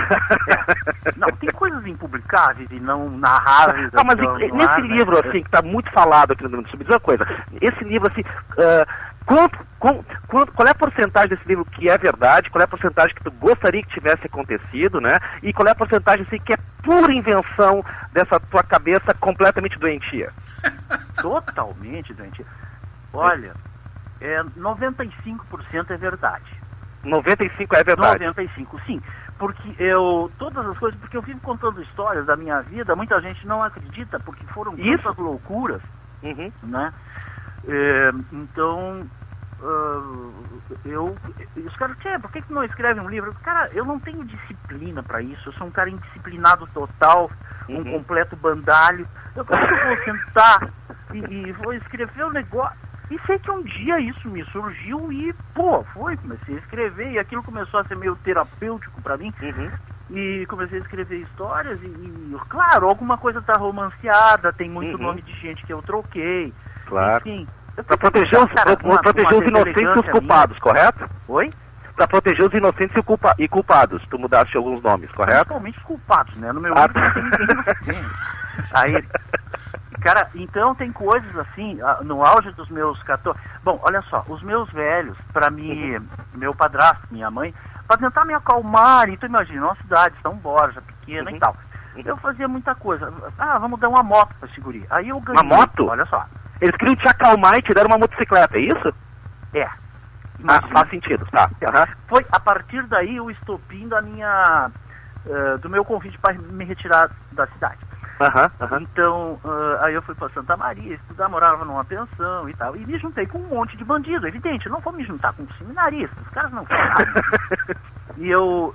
Não, tem coisas impublicáveis e não narráveis. Ah, mas então, e- no nesse ar, né? livro, assim, que está muito falado aqui no Mundo, me diz uma coisa. Esse livro, assim, ah, quanto, qual, quanto- qual é a porcentagem desse livro que é verdade? Qual é a porcentagem que tu gostaria que tivesse acontecido, né? E qual é a porcentagem, assim, que é pura invenção dessa tua cabeça completamente doentia? Totalmente doente. Olha, é, noventa e cinco por cento é verdade. noventa e cinco é verdade. noventa e cinco, sim. Porque eu, todas as coisas, porque eu vivo contando histórias da minha vida, muita gente não acredita, porque foram Isso. tantas loucuras, Uhum. né? É, então, uh, eu, os caras, tchê, por que que não escreve um livro? Cara, eu não tenho disciplina pra isso, eu sou um cara indisciplinado total, um Uhum. completo bandalho. Eu, como que eu vou sentar e, e vou escrever um negócio? E sei que um dia isso me surgiu e, pô, foi, comecei a escrever e aquilo começou a ser meio terapêutico pra mim. Uhum. E comecei a escrever histórias e, e, claro, alguma coisa tá romanceada, tem muito Uhum. nome de gente que eu troquei. Claro. Enfim. eu Pra fiquei, proteger os, cara, pra uma- proteger uma os inocentes e os deselegância culpados, correto? minha. Oi? Pra proteger os inocentes e, culpa e culpados, tu mudaste alguns nomes, correto? Principalmente os culpados, né? No meu Ah, livro não tem ninguém inocente. Aí, cara, então tem coisas assim, ah, no auge dos meus quatorze... Bom, olha só, os meus velhos, pra mim, Uhum. meu padrasto, minha mãe, pra tentar me acalmar, então imagina, uma cidade, São Borja, pequena Uhum. e tal. Eu fazia muita coisa. Ah, vamos dar uma moto pra esse guri. Aí eu ganhei... Uma moto? Olha só. Eles queriam te acalmar e te deram uma motocicleta, é isso? É. Ah, Imagina. faz sentido, tá. Aham. Foi a partir daí o estopim da minha... eh, do meu convite para me retirar da cidade. Aham, aham. Então, ah, aí eu fui para Santa Maria estudar, morava numa pensão e tal. E me juntei com um monte de bandido, evidente. Eu não vou me juntar com seminaristas, os caras não sabem. E eu...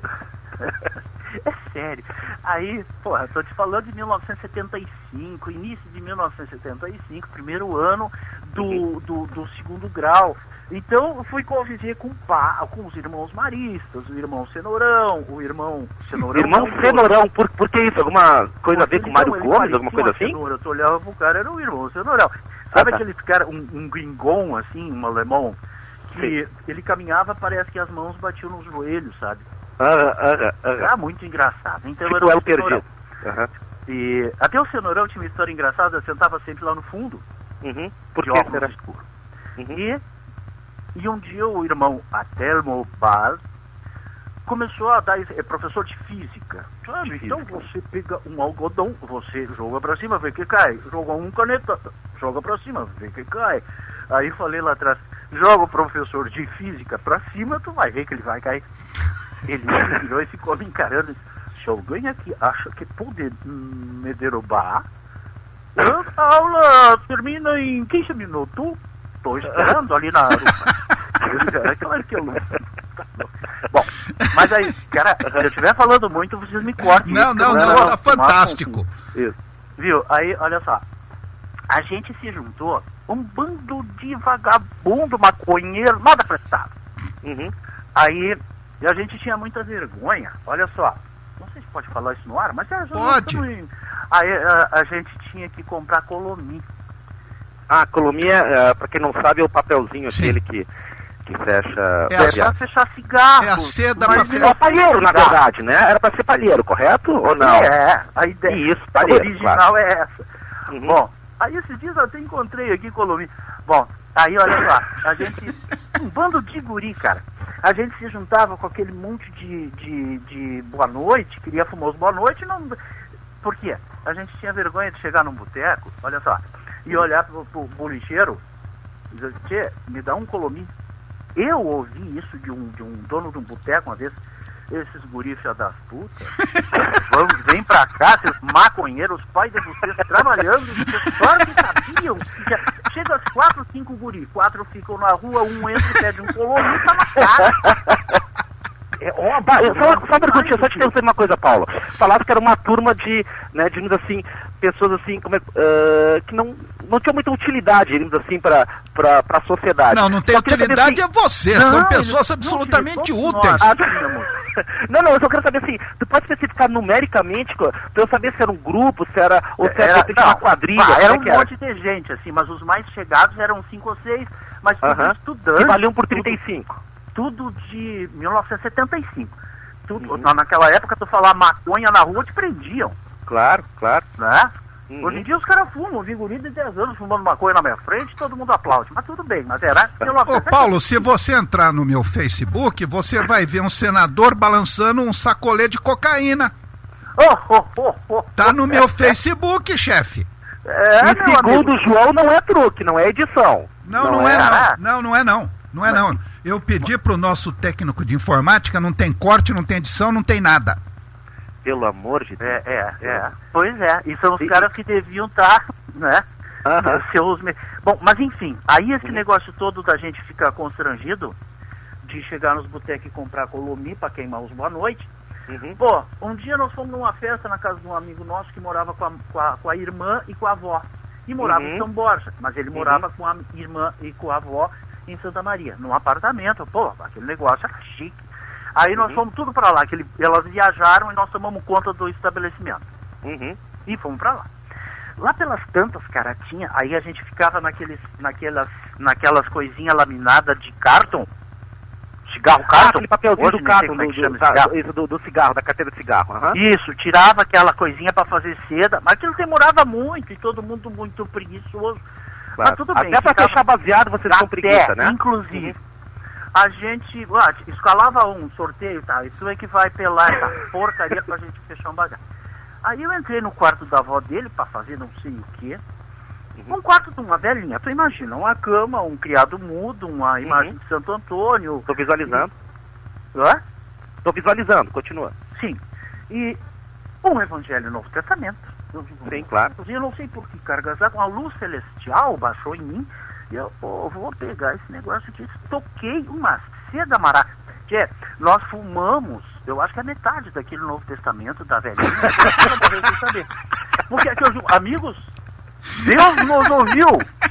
é sério. Aí, porra, tô te falando de mil novecentos e setenta e cinco, início de mil novecentos e setenta e cinco, primeiro ano do, do, do segundo grau. Então, eu fui conviver com, pá, com os irmãos maristas, o irmão Cenourão, o irmão Cenourão... Irmão não, Cenourão, por, por que isso? Alguma coisa a ver com Então, Mário ele Gomes, parecia alguma coisa uma assim? cenoura. Tu olhava pro cara, era o irmão Cenourão. Sabe Ah, tá. aqueles cara, um, um gringon, assim, um alemão, que ele caminhava, parece que as mãos batiam nos joelhos, sabe? Ah, ah, ah, Era muito engraçado. Então Tipo era o elo Cenourão. perdido. Aham. E até o Cenourão tinha uma história engraçada, eu sentava sempre lá no fundo, Uhum. Por de que óculos será? escuros. Uhum. E, e um dia o irmão Atelmo Bal começou a dar, é professor de física. Sabe? De Então física. você pega um algodão, você joga pra cima, vê que cai. Joga um caneta, joga pra cima, vê que cai. Aí falei lá atrás, joga o professor de física pra cima, tu vai ver que ele vai cair. Ele virou e ficou me encarando. Disse, se alguém aqui acha que pode me derrubar, a aula termina em quinze minutos. Estou esperando ali na rua. É claro que eu não. Bom, mas aí, cara, se eu estiver falando muito, vocês me cortem. Não, não, Eu não, vou tá tomar fantástico. um- Isso. Viu? Aí, olha só. A gente se juntou, um bando de vagabundo, maconheiro, nada prestado. Uhum. Aí, e a gente tinha muita vergonha, olha só. Não sei se pode falar isso no ar, mas é, Pode. Em... Aí a, a gente tinha que comprar colomia. Ah, colomia, é, pra quem não sabe, é o papelzinho Sim. aquele que, que fecha... É a É pra fechar cigarro. É a seda mas pra virou É o palheiro, na cigarro. verdade, né? Era pra ser palheiro, correto? Ou não? É, a ideia Isso, palheiro, original claro. é essa. Uhum. Bom, aí esses dias eu até encontrei aqui colomia. Bom, aí olha lá, a gente, um bando de guri, cara. A gente se juntava com aquele monte de, de, de boa noite, queria famoso boa noite, não... Por quê? A gente tinha vergonha de chegar num boteco, olha só, e olhar pro, pro bolicheiro e dizer, tchê, me dá um colomia. Eu ouvi isso de um, de um dono de um boteco uma vez. Esses guri filha das putas, vamos, vem pra cá, seus maconheiros, os pais de vocês trabalhando, vocês claro que sabiam. Que já, chega às quatro, cinco guri, quatro ficam na rua, um entra e pede um colomia e tá na cara. É óbvio. Só, só uma perguntinha, só te perguntar uma coisa, Paulo. Falaram que era uma turma de, né, digamos assim, pessoas assim, como é, uh, que não, não tinham muita utilidade, digamos assim, para a sociedade. Não, não tem Só queria saber, utilidade, assim, é você. Não, São pessoas eles- absolutamente não, eles- úteis. nós- Ah, não, não, eu só quero saber assim, tu pode especificar numericamente, pra eu saber se era um grupo, se era, ou se era, era uma quadrilha, ah, como era é um que era? monte de gente, assim, mas os mais chegados eram cinco ou seis, mas todos Aham. estudantes. Que valiam por tudo- trinta e cinco. Tudo de mil novecentos e setenta e cinco. Tudo, Uhum. na- Naquela época, tu falar maconha na rua, te prendiam, Claro, claro. né? Uhum. Hoje em dia os caras fumam, vi guri de dez anos fumando maconha na minha frente, todo mundo aplaude, mas tudo bem, mas era mil novecentos e Ô setenta. Paulo, se você entrar no meu Facebook, você vai ver um senador balançando um sacolê de cocaína. Oh, oh, oh, oh. Tá no meu Facebook, chefe. É, e meu segundo amigo. o João, não é truque, não é edição. Não, não, é, é? não. Não, não é não. Não é não. Eu pedi pro nosso técnico de informática, não tem corte, não tem edição, não tem nada. Pelo amor de Deus. É, é, é. Pois é, e são os E- caras que deviam estar, né, Uh-huh. Seus me... Bom, mas enfim, aí esse uhum. negócio todo da gente ficar constrangido de chegar nos botecos e comprar colomi pra queimar os boa noite. Uhum. Pô, um dia nós fomos numa festa na casa de um amigo nosso que morava com a, com a, com a irmã e com a avó. E morava uhum. em São Borja, mas ele morava uhum. com a irmã e com a avó em Santa Maria, num apartamento. Pô, aquele negócio era chique. Aí uhum. nós fomos tudo pra lá, que ele, elas viajaram e nós tomamos conta do estabelecimento. Uhum. E fomos pra lá. Lá pelas tantas, cara, tinha, aí a gente ficava naqueles, naquelas, naquelas coisinhas laminadas de cartão. Cigarro, ah, cartão. Aquele papelzinho Hoje do cartão, do, do, cigarro. Isso, do, do cigarro, da carteira de cigarro. Uhum. Isso, tirava aquela coisinha pra fazer seda, mas aquilo demorava muito e todo mundo muito preguiçoso. Claro. Mas tudo bem. Até pra fechar baseado vocês são preguiça, né? Inclusive. Uhum. A gente, ah, escalava um sorteio, tá? Isso é que vai pelar essa porcaria pra gente fechar um baseado. Aí eu entrei no quarto da avó dele pra fazer não sei o quê. Um quarto de uma velhinha, tu imagina, uma cama, um criado mudo, uma imagem uhum. de Santo Antônio. Tô visualizando. Hã? Tô visualizando, continua. Sim. E um Evangelho Novo Testamento. Sim, claro. Eu não sei por que cargas d'água, uma luz celestial baixou em mim. E eu oh, vou pegar esse negócio aqui. Toquei uma seda maraca. Que é, nós fumamos, eu acho que é metade daquele Novo Testamento da velhinha. saber. Porque aqueles amigos, Deus nos ouviu.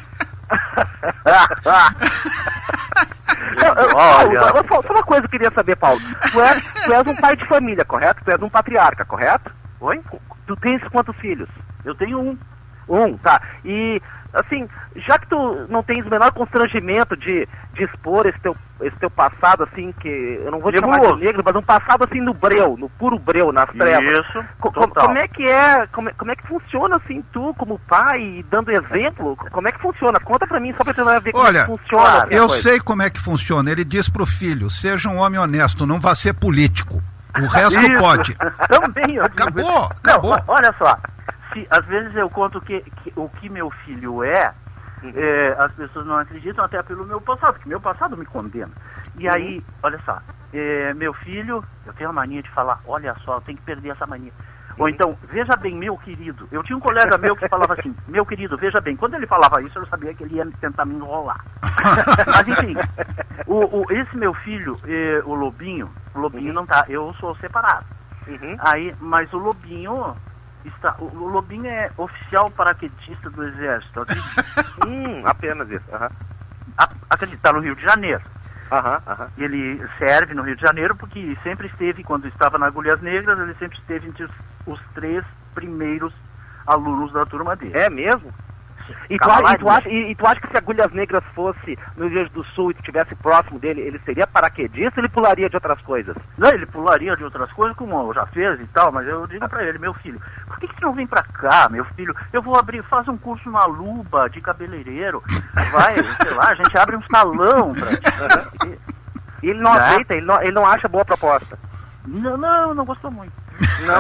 Olha. Só uma coisa que eu queria saber, Paulo. Tu és, tu és um pai de família, correto? Tu és um patriarca, correto? Oi? Tu tens quantos filhos? Eu tenho um. Um, tá. E, assim, já que tu não tens o menor constrangimento de, de expor esse teu, esse teu passado, assim, que eu não vou te chamar de negro, mas um passado, assim, no breu, no puro breu, nas trevas. Isso, Co como é que é, como, como é que funciona, assim, tu, como pai, dando exemplo, como é que funciona? Conta pra mim, só pra tentar ver como Olha, é que funciona. Olha, eu coisa. sei como é que funciona. Ele diz pro filho, seja um homem honesto, não vá ser político. O resto Isso. pode. Também. Eu acabou, não, acabou. Olha só. Se, às vezes eu conto que, que, o que meu filho é, uhum. é, as pessoas não acreditam até pelo meu passado, porque meu passado me condena. E uhum. aí, olha só, é, meu filho, eu tenho a mania de falar, olha só, eu tenho que perder essa mania. Uhum. Ou então, veja bem, meu querido. Eu tinha um colega meu que falava assim, meu querido, veja bem. Quando ele falava isso, eu sabia que ele ia tentar me enrolar. Mas enfim, o, o, esse meu filho, eh, o Lobinho, o Lobinho uhum. não tá, eu sou separado. Uhum. Aí, mas o Lobinho... Está, o, o Lobinho é oficial paraquedista do Exército, acredita? hum, apenas isso. Uhum. Acredita, está no Rio de Janeiro. Uhum, uhum. Ele serve no Rio de Janeiro porque sempre esteve, quando estava na Agulhas Negras, ele sempre esteve entre os, os três primeiros alunos da turma dele. É mesmo? E tu, acha, e, tu acha, e, e tu acha que se Agulhas Negras fosse no Rio Grande do Sul e estivesse próximo dele, ele seria paraquedista ou ele pularia de outras coisas? Não, ele pularia de outras coisas, como já fez e tal, mas eu digo pra ele, meu filho, por que, que você não vem pra cá, meu filho? Eu vou abrir, faz um curso na Luba de cabeleireiro, vai, sei lá, a gente abre um salão pra ti. E ele não é? aceita, ele não, ele não acha boa a proposta? Não, não, não gostou muito. Não?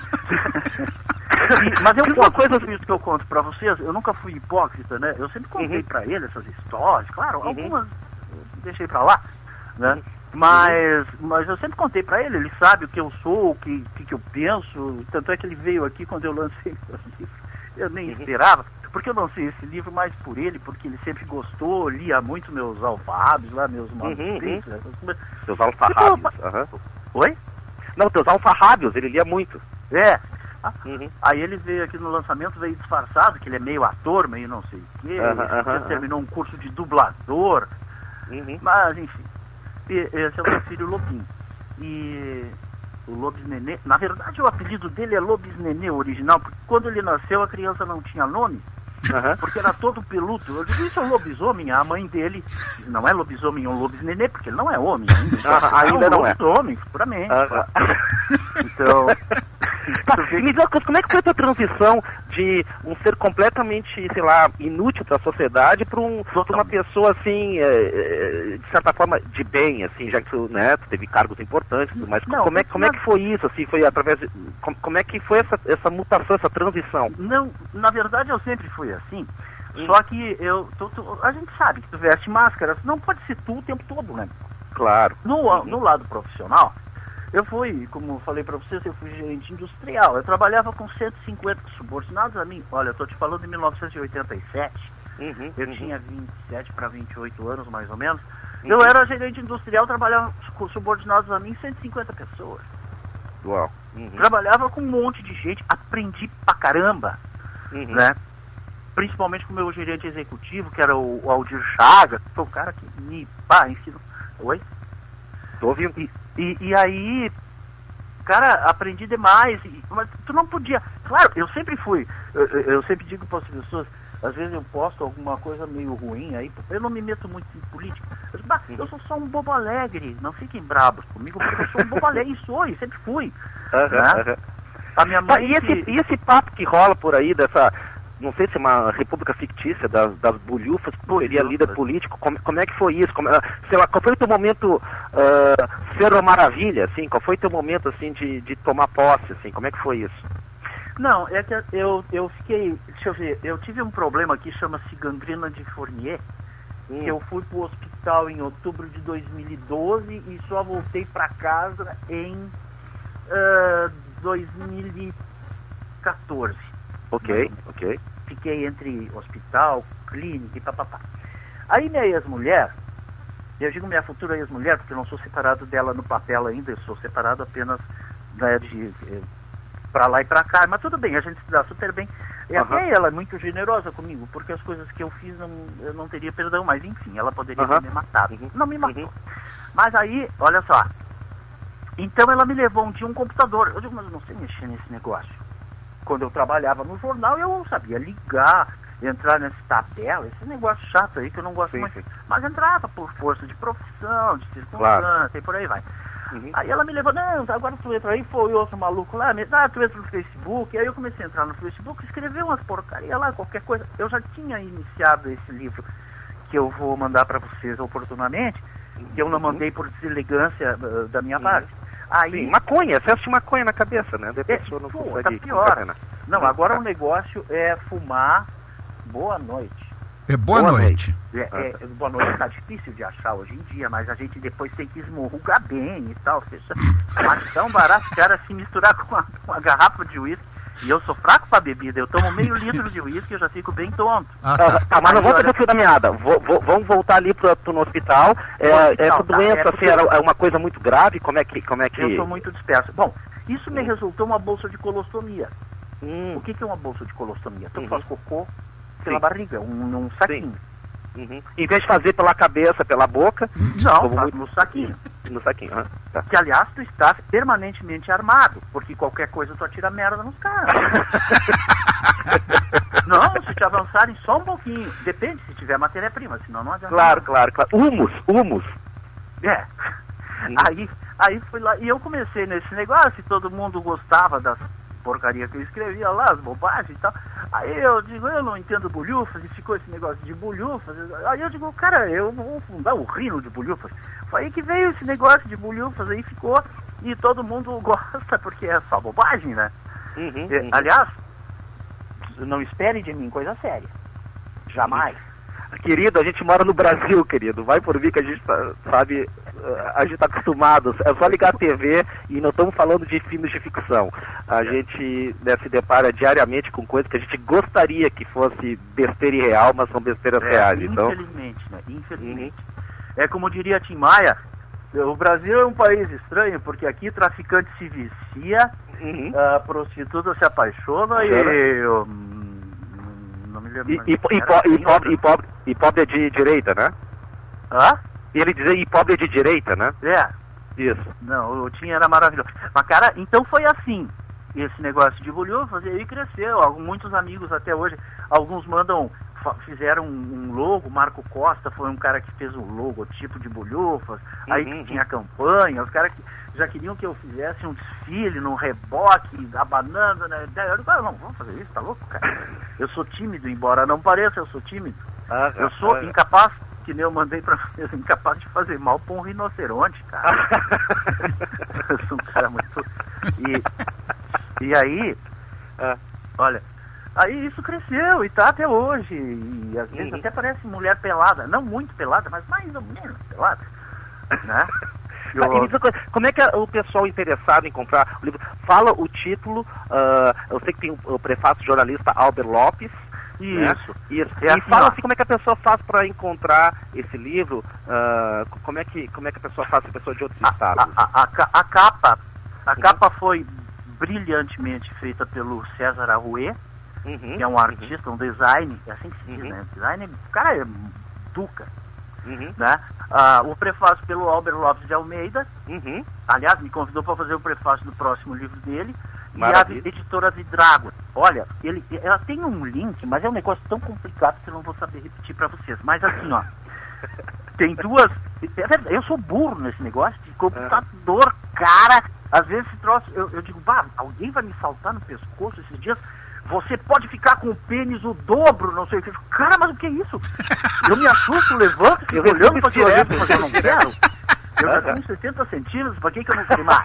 É? E, mas eu fiz uma coisa isso que eu conto pra vocês, eu nunca fui hipócrita, né? Eu sempre contei uhum. pra ele essas histórias, claro, uhum. algumas deixei pra lá, né? Uhum. Mas, mas eu sempre contei pra ele, ele sabe o que eu sou, o que, que, que eu penso, tanto é que ele veio aqui quando eu lancei esse livro, eu nem uhum. esperava, porque eu lancei esse livro mais por ele, porque ele sempre gostou, lia muito meus alfarrábios lá, meus manuscritos. Uhum. Né? Seus alfarrábios. Uhum. Oi? Não, teus alfarrábios, ele lia muito. É. Uhum. Aí ele veio aqui no lançamento, veio disfarçado, que ele é meio ator, meio não sei o quê. Uhum, ele uhum, terminou um curso de dublador. Uhum. Mas, enfim. E, esse é o meu filho Lobinho. E o Lobis Nenê, na verdade o apelido dele é Lobis Nenê original, porque quando ele nasceu a criança não tinha nome. Uhum. Porque era todo peludo. Eu digo, isso é um lobisomem. A mãe dele não é lobisomem, é um lobis nenê, porque ele não é homem ainda. Uhum. Ainda é um não é. lobisomem, futuramente. Uhum. Então... Tá, me diz uma coisa, como é que foi a tua transição de um ser completamente, sei lá, inútil para a sociedade para um, uma pessoa, assim, é, de certa forma, de bem, assim, já que tu, né, tu teve cargos importantes, mas não, como, é, como é que foi isso, assim, foi através de, como, como é que foi essa, essa mutação, essa transição? Não, na verdade eu sempre fui assim, hum. só que eu, tu, tu, a gente sabe que tu veste máscara, não pode ser tu o tempo todo, né? Claro. No, no lado profissional, eu fui, como eu falei para vocês, eu fui gerente industrial. Eu trabalhava com cento e cinquenta subordinados a mim. Olha, eu tô te falando de mil novecentos e oitenta e sete. Uhum, eu uhum. tinha vinte e sete para vinte e oito anos, mais ou menos. Uhum. Eu era gerente industrial, trabalhava com subordinados a mim, cento e cinquenta pessoas. Uau. Uhum. Trabalhava com um monte de gente, aprendi pra caramba, Uhum. né? Principalmente com o meu gerente executivo, que era o, o Aldir Chaga, que foi o cara que me pá, ensinou. Oi? Tô ouvindo. E, e, e aí, cara, aprendi demais. E, mas tu não podia. Claro, eu sempre fui. Eu, eu sempre digo para as pessoas, às vezes eu posto alguma coisa meio ruim aí, eu não me meto muito em política. Eu, digo, bah, eu sou só um bobo alegre, não fiquem bravos comigo, porque eu sou um bobo alegre e sou, e sempre fui. Uhum, né? uhum. A minha mãe. Ah, e, esse, que... e esse papo que rola por aí dessa, não sei se é uma república fictícia das, das bolhufas, que seria líder político, como, como é que foi isso? Como, sei lá, qual foi o teu momento uh, ser uma maravilha, assim? Qual foi o teu momento, assim, de, de tomar posse, assim? Como é que foi isso? Não, é que eu, eu fiquei, deixa eu ver, eu tive um problema que chama-se gangrena de Fournier, hum. que eu fui pro hospital em outubro de dois mil e doze e só voltei para casa em uh, dois mil e quatorze. Ok, ok. Fiquei entre hospital, clínica e papapá. Aí minha ex-mulher, eu digo minha futura ex-mulher, porque eu não sou separado dela no papel ainda, eu sou separado apenas, né, de... pra lá e pra cá, mas tudo bem, a gente se dá super bem. E uhum. até ela é muito generosa comigo, porque as coisas que eu fiz não, eu não teria perdão, mas enfim, ela poderia uhum. ter me matado. Uhum. Não me matou. Uhum. Mas aí, olha só, então ela me levou um dia um computador. Eu digo, mas eu não sei mexer nesse negócio. Quando eu trabalhava no jornal, eu sabia ligar, entrar nessa tabela, esse negócio chato aí que eu não gosto sim, muito. Sim. Mas entrava por força de profissão, de circunstância, claro. E por aí vai. Uhum. Aí ela me levou, não, agora tu entra aí, foi outro maluco lá, ah, tu entra no Facebook. Aí eu comecei a entrar no Facebook, escrever umas porcarias lá, qualquer coisa. Eu já tinha iniciado esse livro, que eu vou mandar para vocês oportunamente, que eu não mandei por deselegância uh, da minha uhum. parte. Aí, sim, maconha, excesso de maconha na cabeça, né? Da é, pessoa não pô, consegue. Tá pior. Não, agora o negócio é fumar boa noite. É boa, boa noite. noite. É, é, boa noite tá difícil de achar hoje em dia, mas a gente depois tem que esmurrugar bem e tal. Mas tão barato, cara, se misturar com uma, com uma garrafa de uísque. E eu sou fraco pra bebida, eu tomo meio litro de uísque e eu já fico bem tonto. Ah, tá. tá, mas não vamos fazer fio da meada. Vou, vou, vamos voltar ali pro, pro no hospital. É, hospital, essa doença, tá, é porque... assim, é uma coisa muito grave? Como é que... Como é que... Eu sou muito disperso. Bom, isso me hum. resultou uma bolsa de colostomia. Hum. O que, que é uma bolsa de colostomia? Tu uhum. faz cocô pela Sim. barriga, um, um saquinho. Uhum. Em vez de fazer pela cabeça, pela boca... Não, faz no saquinho. No saquinho, ah, tá. Que, aliás, tu estás permanentemente armado, porque qualquer coisa tu atira merda nos caras. Não, se te avançarem só um pouquinho. Depende se tiver matéria-prima, senão não adianta. Claro, claro, claro. Humus, humus. É. Hum. Aí, aí fui lá, e eu comecei nesse negócio, e todo mundo gostava das porcaria que eu escrevia lá, as bobagens e tal. Aí eu digo, eu não entendo bolhufas, e ficou esse negócio de bolhufas. Aí eu digo, cara, eu vou fundar o Rino de Bolhufas. Foi aí que veio esse negócio de bolhufas, aí ficou, e todo mundo gosta, porque é só bobagem, né? Uhum, e, uhum. Aliás, não espere de mim coisa séria. Jamais. Querido, a gente mora no Brasil, querido. Vai por vir que a gente tá, sabe, a gente tá acostumado. É só ligar a T V e não estamos falando de filmes de ficção. A é. gente né, se depara diariamente com coisas que a gente gostaria que fosse besteira e real, mas são besteiras é, reais. Infelizmente, então... né? Infelizmente. Uhum. É como diria Tim Maia, o Brasil é um país estranho, porque aqui traficante se vicia, uhum. a prostituta se apaixona e... Um, E, e, e, po, e, pobre, e, pobre, e pobre é de direita, né? Hã? E ele dizia, e pobre é de direita, né? É. Isso. Não, o Tim era maravilhoso. Mas, cara, então foi assim, esse negócio de bolhufas, e aí cresceu. Muitos amigos até hoje, alguns mandam, fizeram um logo, Marco Costa foi um cara que fez um logotipo de bolhufas, uhum, aí que tinha campanha, os caras que já queriam que eu fizesse um desfile num reboque, abanando, né? Eu digo, ah, não, vamos fazer isso, tá louco, cara? Eu sou tímido, embora não pareça, eu sou tímido. Ah, eu sou ah, incapaz, que nem eu mandei pra vocês, incapaz de fazer mal pra um rinoceronte, cara. Eu sou um cara muito... E, e aí, ah. olha, aí isso cresceu e tá até hoje. E às vezes uhum. até parece mulher pelada, não muito pelada, mas mais ou menos pelada, né? Eu... Ah, e me diz uma coisa, como é que é o pessoal interessado em comprar o livro? Fala o título, uh, eu sei que tem o, o prefácio do jornalista Albert Lopes. Isso. Né? Isso. É E assim, fala ó. assim como é que a pessoa faz para encontrar esse livro, uh, como, é que, como é que a pessoa faz, a pessoa de outros A, estados? a, a, a, ca- a capa, a Uhum. capa foi brilhantemente feita pelo César Arruê, Uhum. que é um artista, um design, é assim que se diz, Uhum. né? Design, o cara é duca, Uhum. né? Ah, o prefácio pelo Albert Lopes de Almeida, Uhum. aliás, me convidou para fazer o prefácio do próximo livro dele, Maravilha. e a editora Vidrago. Olha, ele, ela tem um link, mas é um negócio tão complicado que eu não vou saber repetir para vocês. Mas assim, ó, tem duas... é verdade, eu sou burro nesse negócio de computador, cara. Às vezes esse troço, eu, eu digo, bah, alguém vai me saltar no pescoço esses dias. Você pode ficar com o pênis o dobro, não sei o que. Cara, mas o que é isso? Eu me assusto, levanto, fico Eu olhando para aquilo ali, direto. mas eu não quero. Eu já tenho setenta centímetros, pra que que eu não sei mais?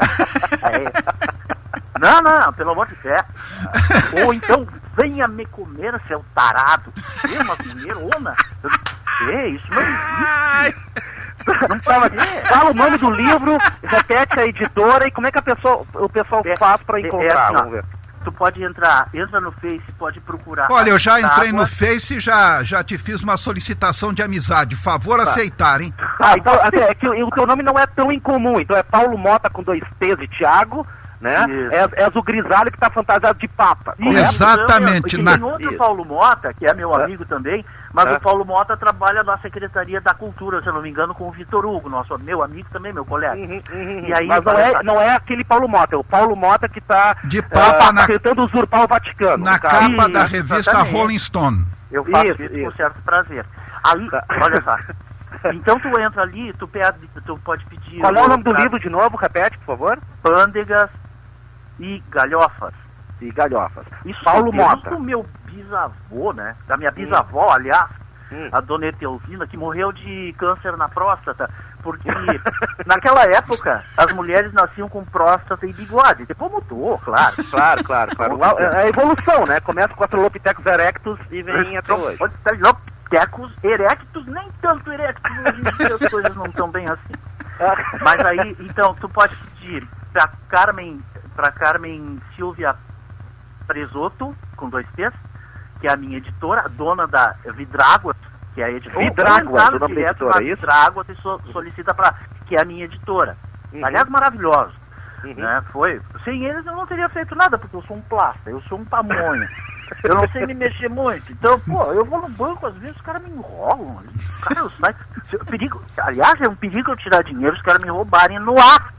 É. Não, não, pelo amor de Deus. Ou então, venha me comer, seu tarado. É uma mineirona. É, isso não existe. Não fala Fala o nome do livro, repete a editora e como é que a pessoa, o pessoal É, faz para é, é encontrar? assim, ó. Vamos ver. Tu pode entrar, entra no Face, pode procurar. Olha, eu já entrei no Água. Face e já, já te fiz uma solicitação de amizade. Favor aceitar, hein? Ah, então assim, é que o, o teu nome não é tão incomum, então é Paulo Mota com dois T's e Thiago, né? Isso. É, és o grisalho que tá fantasiado de papa. Isso, correto? Exatamente, E na- tem outro Isso. Paulo Mota, que é meu É. amigo também, mas É. o Paulo Mota trabalha na Secretaria da Cultura, se eu não me engano, com o Vitor Hugo, nosso meu amigo também, meu colega. Uhum, uhum. E aí, Mas não é, não é aquele Paulo Mota, é o Paulo Mota que tá De papa na- tentando usurpar o Vaticano. Na no caso. capa da Isso, revista exatamente. Rolling Stone. Eu faço Isso, isso, com isso. certo prazer. Aí, Tá. olha só. Então tu entra ali, tu, pede, tu pode pedir... Qual é o nome do pra- livro de novo? Repete, por favor. Pândegas e Galhofas. E Galhofas. Isso Paulo desde Mota. do meu bisavô, né? Da minha bisavó, aliás, Hum. a dona Etelvina, que morreu de câncer na próstata, porque naquela época as mulheres nasciam com próstata e bigode. Depois mudou, claro. Claro, claro, claro. A, a- a evolução, né? Começa com Australopithecus erectus e vem até hoje. Tecos erectus, nem tanto erectus, hoje em dia as coisas não estão bem assim. Mas aí, então, tu pode pedir pra Carmen, pra Carmen Silvia Presoto, com dois T's, que é a minha editora, dona da Vidráguas, que é a editora. Vidráguas, Ou o nome da direto editora, na é isso? Vidráguas e so, solicita pra, que é a minha editora. Uhum. Aliás, maravilhoso. Uhum. Né? Foi. Sem eles eu não teria feito nada, porque eu sou um plasta, eu sou um pamonha. Eu não sei me mexer muito. Então, pô, eu vou no banco, às vezes os caras me enrolam. Cara, eu saio. se eu- Perigo, aliás, é um perigo eu tirar dinheiro, os caras me roubarem no ar.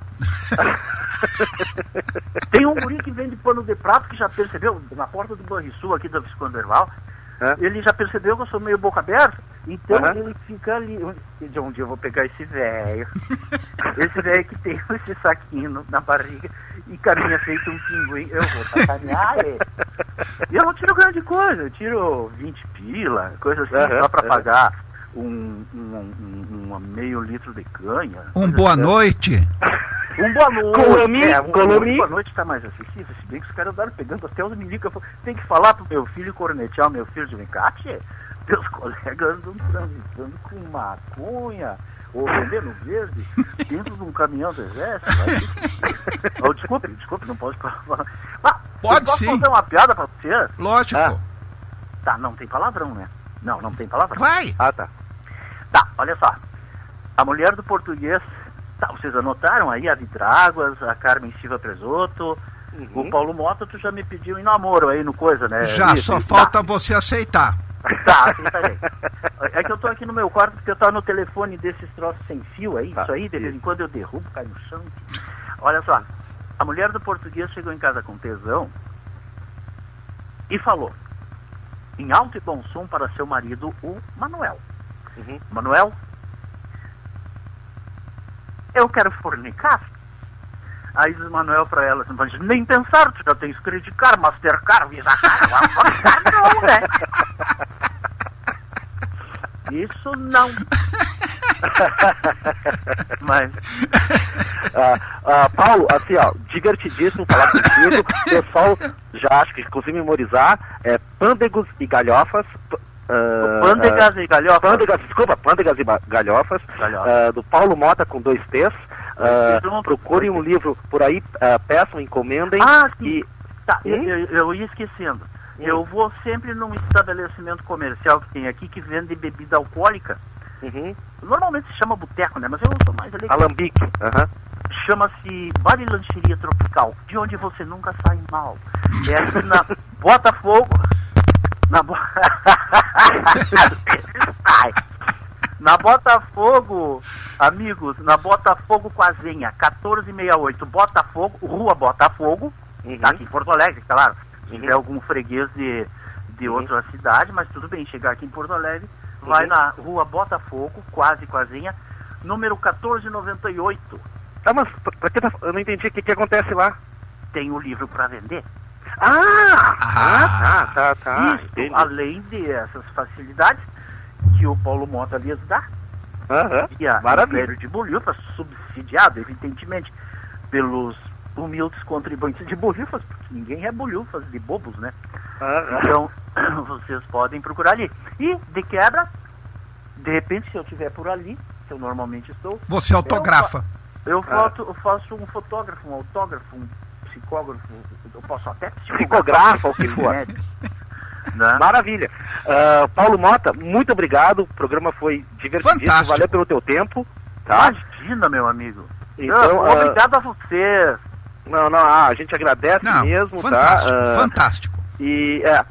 Tem um guri que vende pano de prato que já percebeu, na porta do Banrisul aqui da Visconde Erval, É. ele já percebeu que eu sou meio boca aberta, então Aham. ele fica ali. De onde eu vou pegar esse velho? Esse velho que tem esse saquinho no- na barriga e caminha feito um pinguim, eu vou sacanear ele. E eu não tiro grande coisa, eu tiro vinte pila, coisa assim, Aham, só pra aham. pagar um, um, um, um meio litro de canha. Um coisa boa assim. noite. Um boa noite. Colami, é, um Colami. boa noite tá mais acessível, se bem que os caras andaram pegando até os milicos. Eu falo, tem que falar pro meu filho cornetear o meu filho de vem cá, tchê. Teus colegas andam transitando com maconha ou vendendo verde dentro de um caminhão do exército. Vai. Oh, desculpe, desculpe, não posso falar. Ah, Pode eu posso sim. contar uma piada pra vocês? Lógico. Ah. Tá, não tem palavrão, né? Não, não tem palavrão. Vai. Ah, tá. Tá, olha só. A mulher do português. Tá, vocês anotaram aí a Vidráguas, a Carmen Silva Presoto, Uhum. o Paulo Mota, tu já me pediu em namoro aí no coisa, né? Já, Isso, só isso. falta você aceitar. Tá, aceitarei. É que eu tô aqui no meu quarto porque eu tava no telefone desses troços sem fio aí, Tá, isso aí, de vez em isso. quando eu derrubo, cai no chão. Olha só, a mulher do português chegou em casa com tesão e falou, em alto e bom som para seu marido, o Manuel. Uhum. Manuel, eu quero fornicar. Aí diz o Manuel pra ela, assim, mas nem pensar, tu já tens Credit Card, Mastercard, Visa Card, agora fornicar não, né? Isso não. Mas, Ah, ah, Paulo, assim, ó, divertidíssimo falar contigo. O pessoal já acho que conseguiu memorizar. É Pândegos e Galhofas. P- Uh, Pândegas uh, e Galhofas. Pândegas, desculpa, Pândegas e Galhofas, uh, do Paulo Mota com dois T's. Uh, procurem um livro por aí, uh, peçam, encomendem. Ah, sim. E... Tá, hum? eu, eu ia esquecendo. Hum. Eu vou sempre num estabelecimento comercial que tem aqui que vende bebida alcoólica. Uhum. Normalmente se chama boteco, né? Mas eu não sou mais ali. Alambique. Uhum. Chama-se Bar e Lancheria Tropical, de onde você nunca sai mal. É aqui na Botafogo. Na, Bo... na Botafogo, amigos, na Botafogo Quazinha, quatorze sessenta e oito, Botafogo, Rua Botafogo, uhum. Tá aqui em Porto Alegre, claro. Se tiver uhum. algum freguês de, de uhum. outra cidade, mas tudo bem, chegar aqui em Porto Alegre, uhum. vai na Rua Botafogo, quase Quazinha, número quatorze noventa e oito. Ah, mas pra que tá... eu não entendi o que, que acontece lá. Tem o livro para vender. Ah, ah, tá, tá, tá. Isso, entendi. Além dessas facilidades que o Paulo Mota lhes dá. Uhum. E a Maravilha. Império de Bolívares, subsidiado, evidentemente, pelos humildes contribuintes de Bolívares, porque ninguém é Bolívares de bobos, né? Uhum. Então, vocês podem procurar ali. E, de quebra, de repente, se eu estiver por ali, que eu normalmente estou... Você autografa. Eu, eu, foto, eu faço um fotógrafo, um autógrafo, um psicógrafo, eu posso até psicografa, o que for. Né? Maravilha. Uh, Paulo Mota, muito obrigado. O programa foi divertidíssimo. Fantástico. Valeu pelo teu tempo. Tá? Imagina, meu amigo. Então, uh, obrigado a você. Não, não, ah, a gente agradece não, mesmo, fantástico, tá? Uh, fantástico. E, é,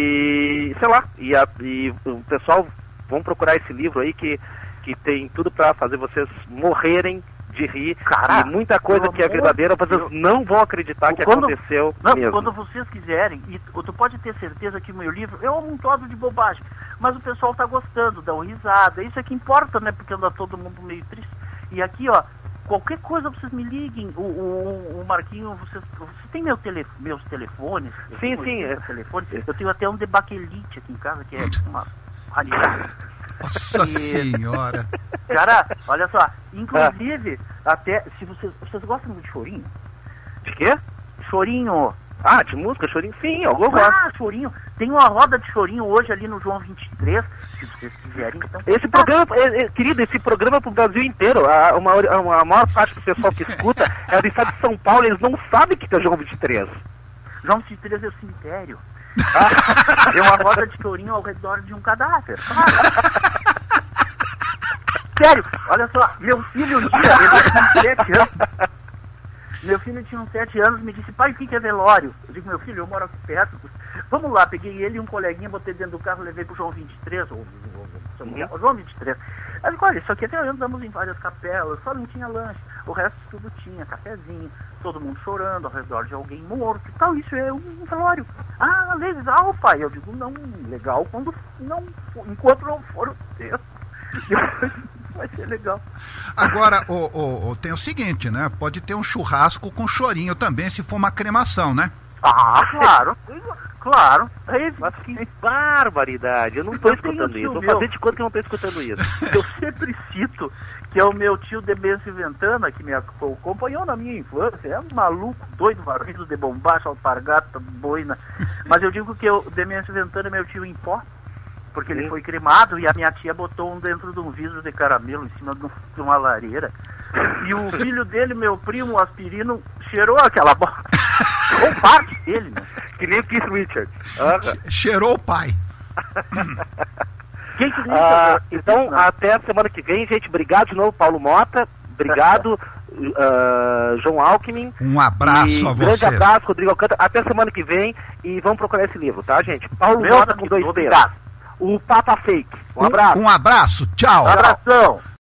e sei lá, e, a, e o pessoal vão procurar esse livro aí que, que tem tudo pra fazer vocês morrerem de rir. Cara, e muita coisa que é verdadeira, vocês eu, não vão acreditar que quando, aconteceu não, mesmo. Quando vocês quiserem, e tu pode ter certeza que o meu livro é um todo de bobagem, mas o pessoal tá gostando, dá uma risada, isso é que importa, né, porque anda todo mundo meio triste. E aqui, ó, qualquer coisa vocês me liguem, o, o, o Marquinho, vocês, você tem meu tele, meus telefones? Sim, sim. É. Telefones. Eu tenho até um de baquelite aqui em casa, que é uma raridade. Nossa e... senhora! Cara, olha só, inclusive, ah. até, se vocês, vocês gostam de chorinho? De quê? Chorinho. Ah, de música, chorinho? Sim, eu gosto. Ah, chorinho. Tem uma roda de chorinho hoje ali no João vinte e três, se vocês quiserem. Então... Esse programa, é, é, querido, esse programa é pro Brasil inteiro. A, uma, a, a maior parte do pessoal que escuta é do estado de São Paulo, eles não sabem que é o João vinte e três. João vinte e três é o cemitério. Ah, é uma roda de chorinho ao redor de um cadáver. Ah. Sério, olha só, meu filho um dia, ele tinha sete anos. Meu filho tinha uns sete anos, me disse, pai, o que é velório? Eu digo, meu filho, eu moro aqui perto. Vamos lá, peguei ele e um coleguinha, botei dentro do carro, levei pro João vinte e três, ou, ou, ou, ou, ou João vinte e três. Eu digo, olha, isso aqui até andamos em várias capelas, só não tinha lanche. O resto tudo tinha, cafezinho, todo mundo chorando ao redor de alguém morto e tal. Isso é um velório. Ah, legal, pai. Eu digo, não, legal quando não, enquanto não for o tempo. Vai ser legal. Agora, o, o, o, tem o seguinte, né? Pode ter um churrasco com chorinho também, se for uma cremação, né? Ah, claro. Claro. Mas que barbaridade. Eu não estou escutando isso. Vou fazer de conta que eu não estou escutando isso. Eu sempre cito que é o meu tio Demêncio Ventana, que me acompanhou na minha infância. É um maluco, doido, varrido de bombacha, alpargata, boina. Mas eu digo que o Demêncio Ventana é meu tio em pó, porque ele foi cremado e a minha tia botou um dentro de um vidro de caramelo em cima de uma lareira. E o filho dele, meu primo, o Aspirino, cheirou aquela bola. Ou parte dele, né? Que nem o Keith Richards. Uh-huh. Cheirou o pai. Quem que ah, então, não. Até a semana que vem, gente. Obrigado de novo, Paulo Mota. Obrigado, uh, João Alckmin. Um abraço e a vocês. Grande abraço, Rodrigo Alcântara. Até a semana que vem e vamos procurar esse livro, tá, gente? Paulo meu Mota com dois P's. O Papa Fake. Um abraço. Um, um abraço. Tchau. Um abração.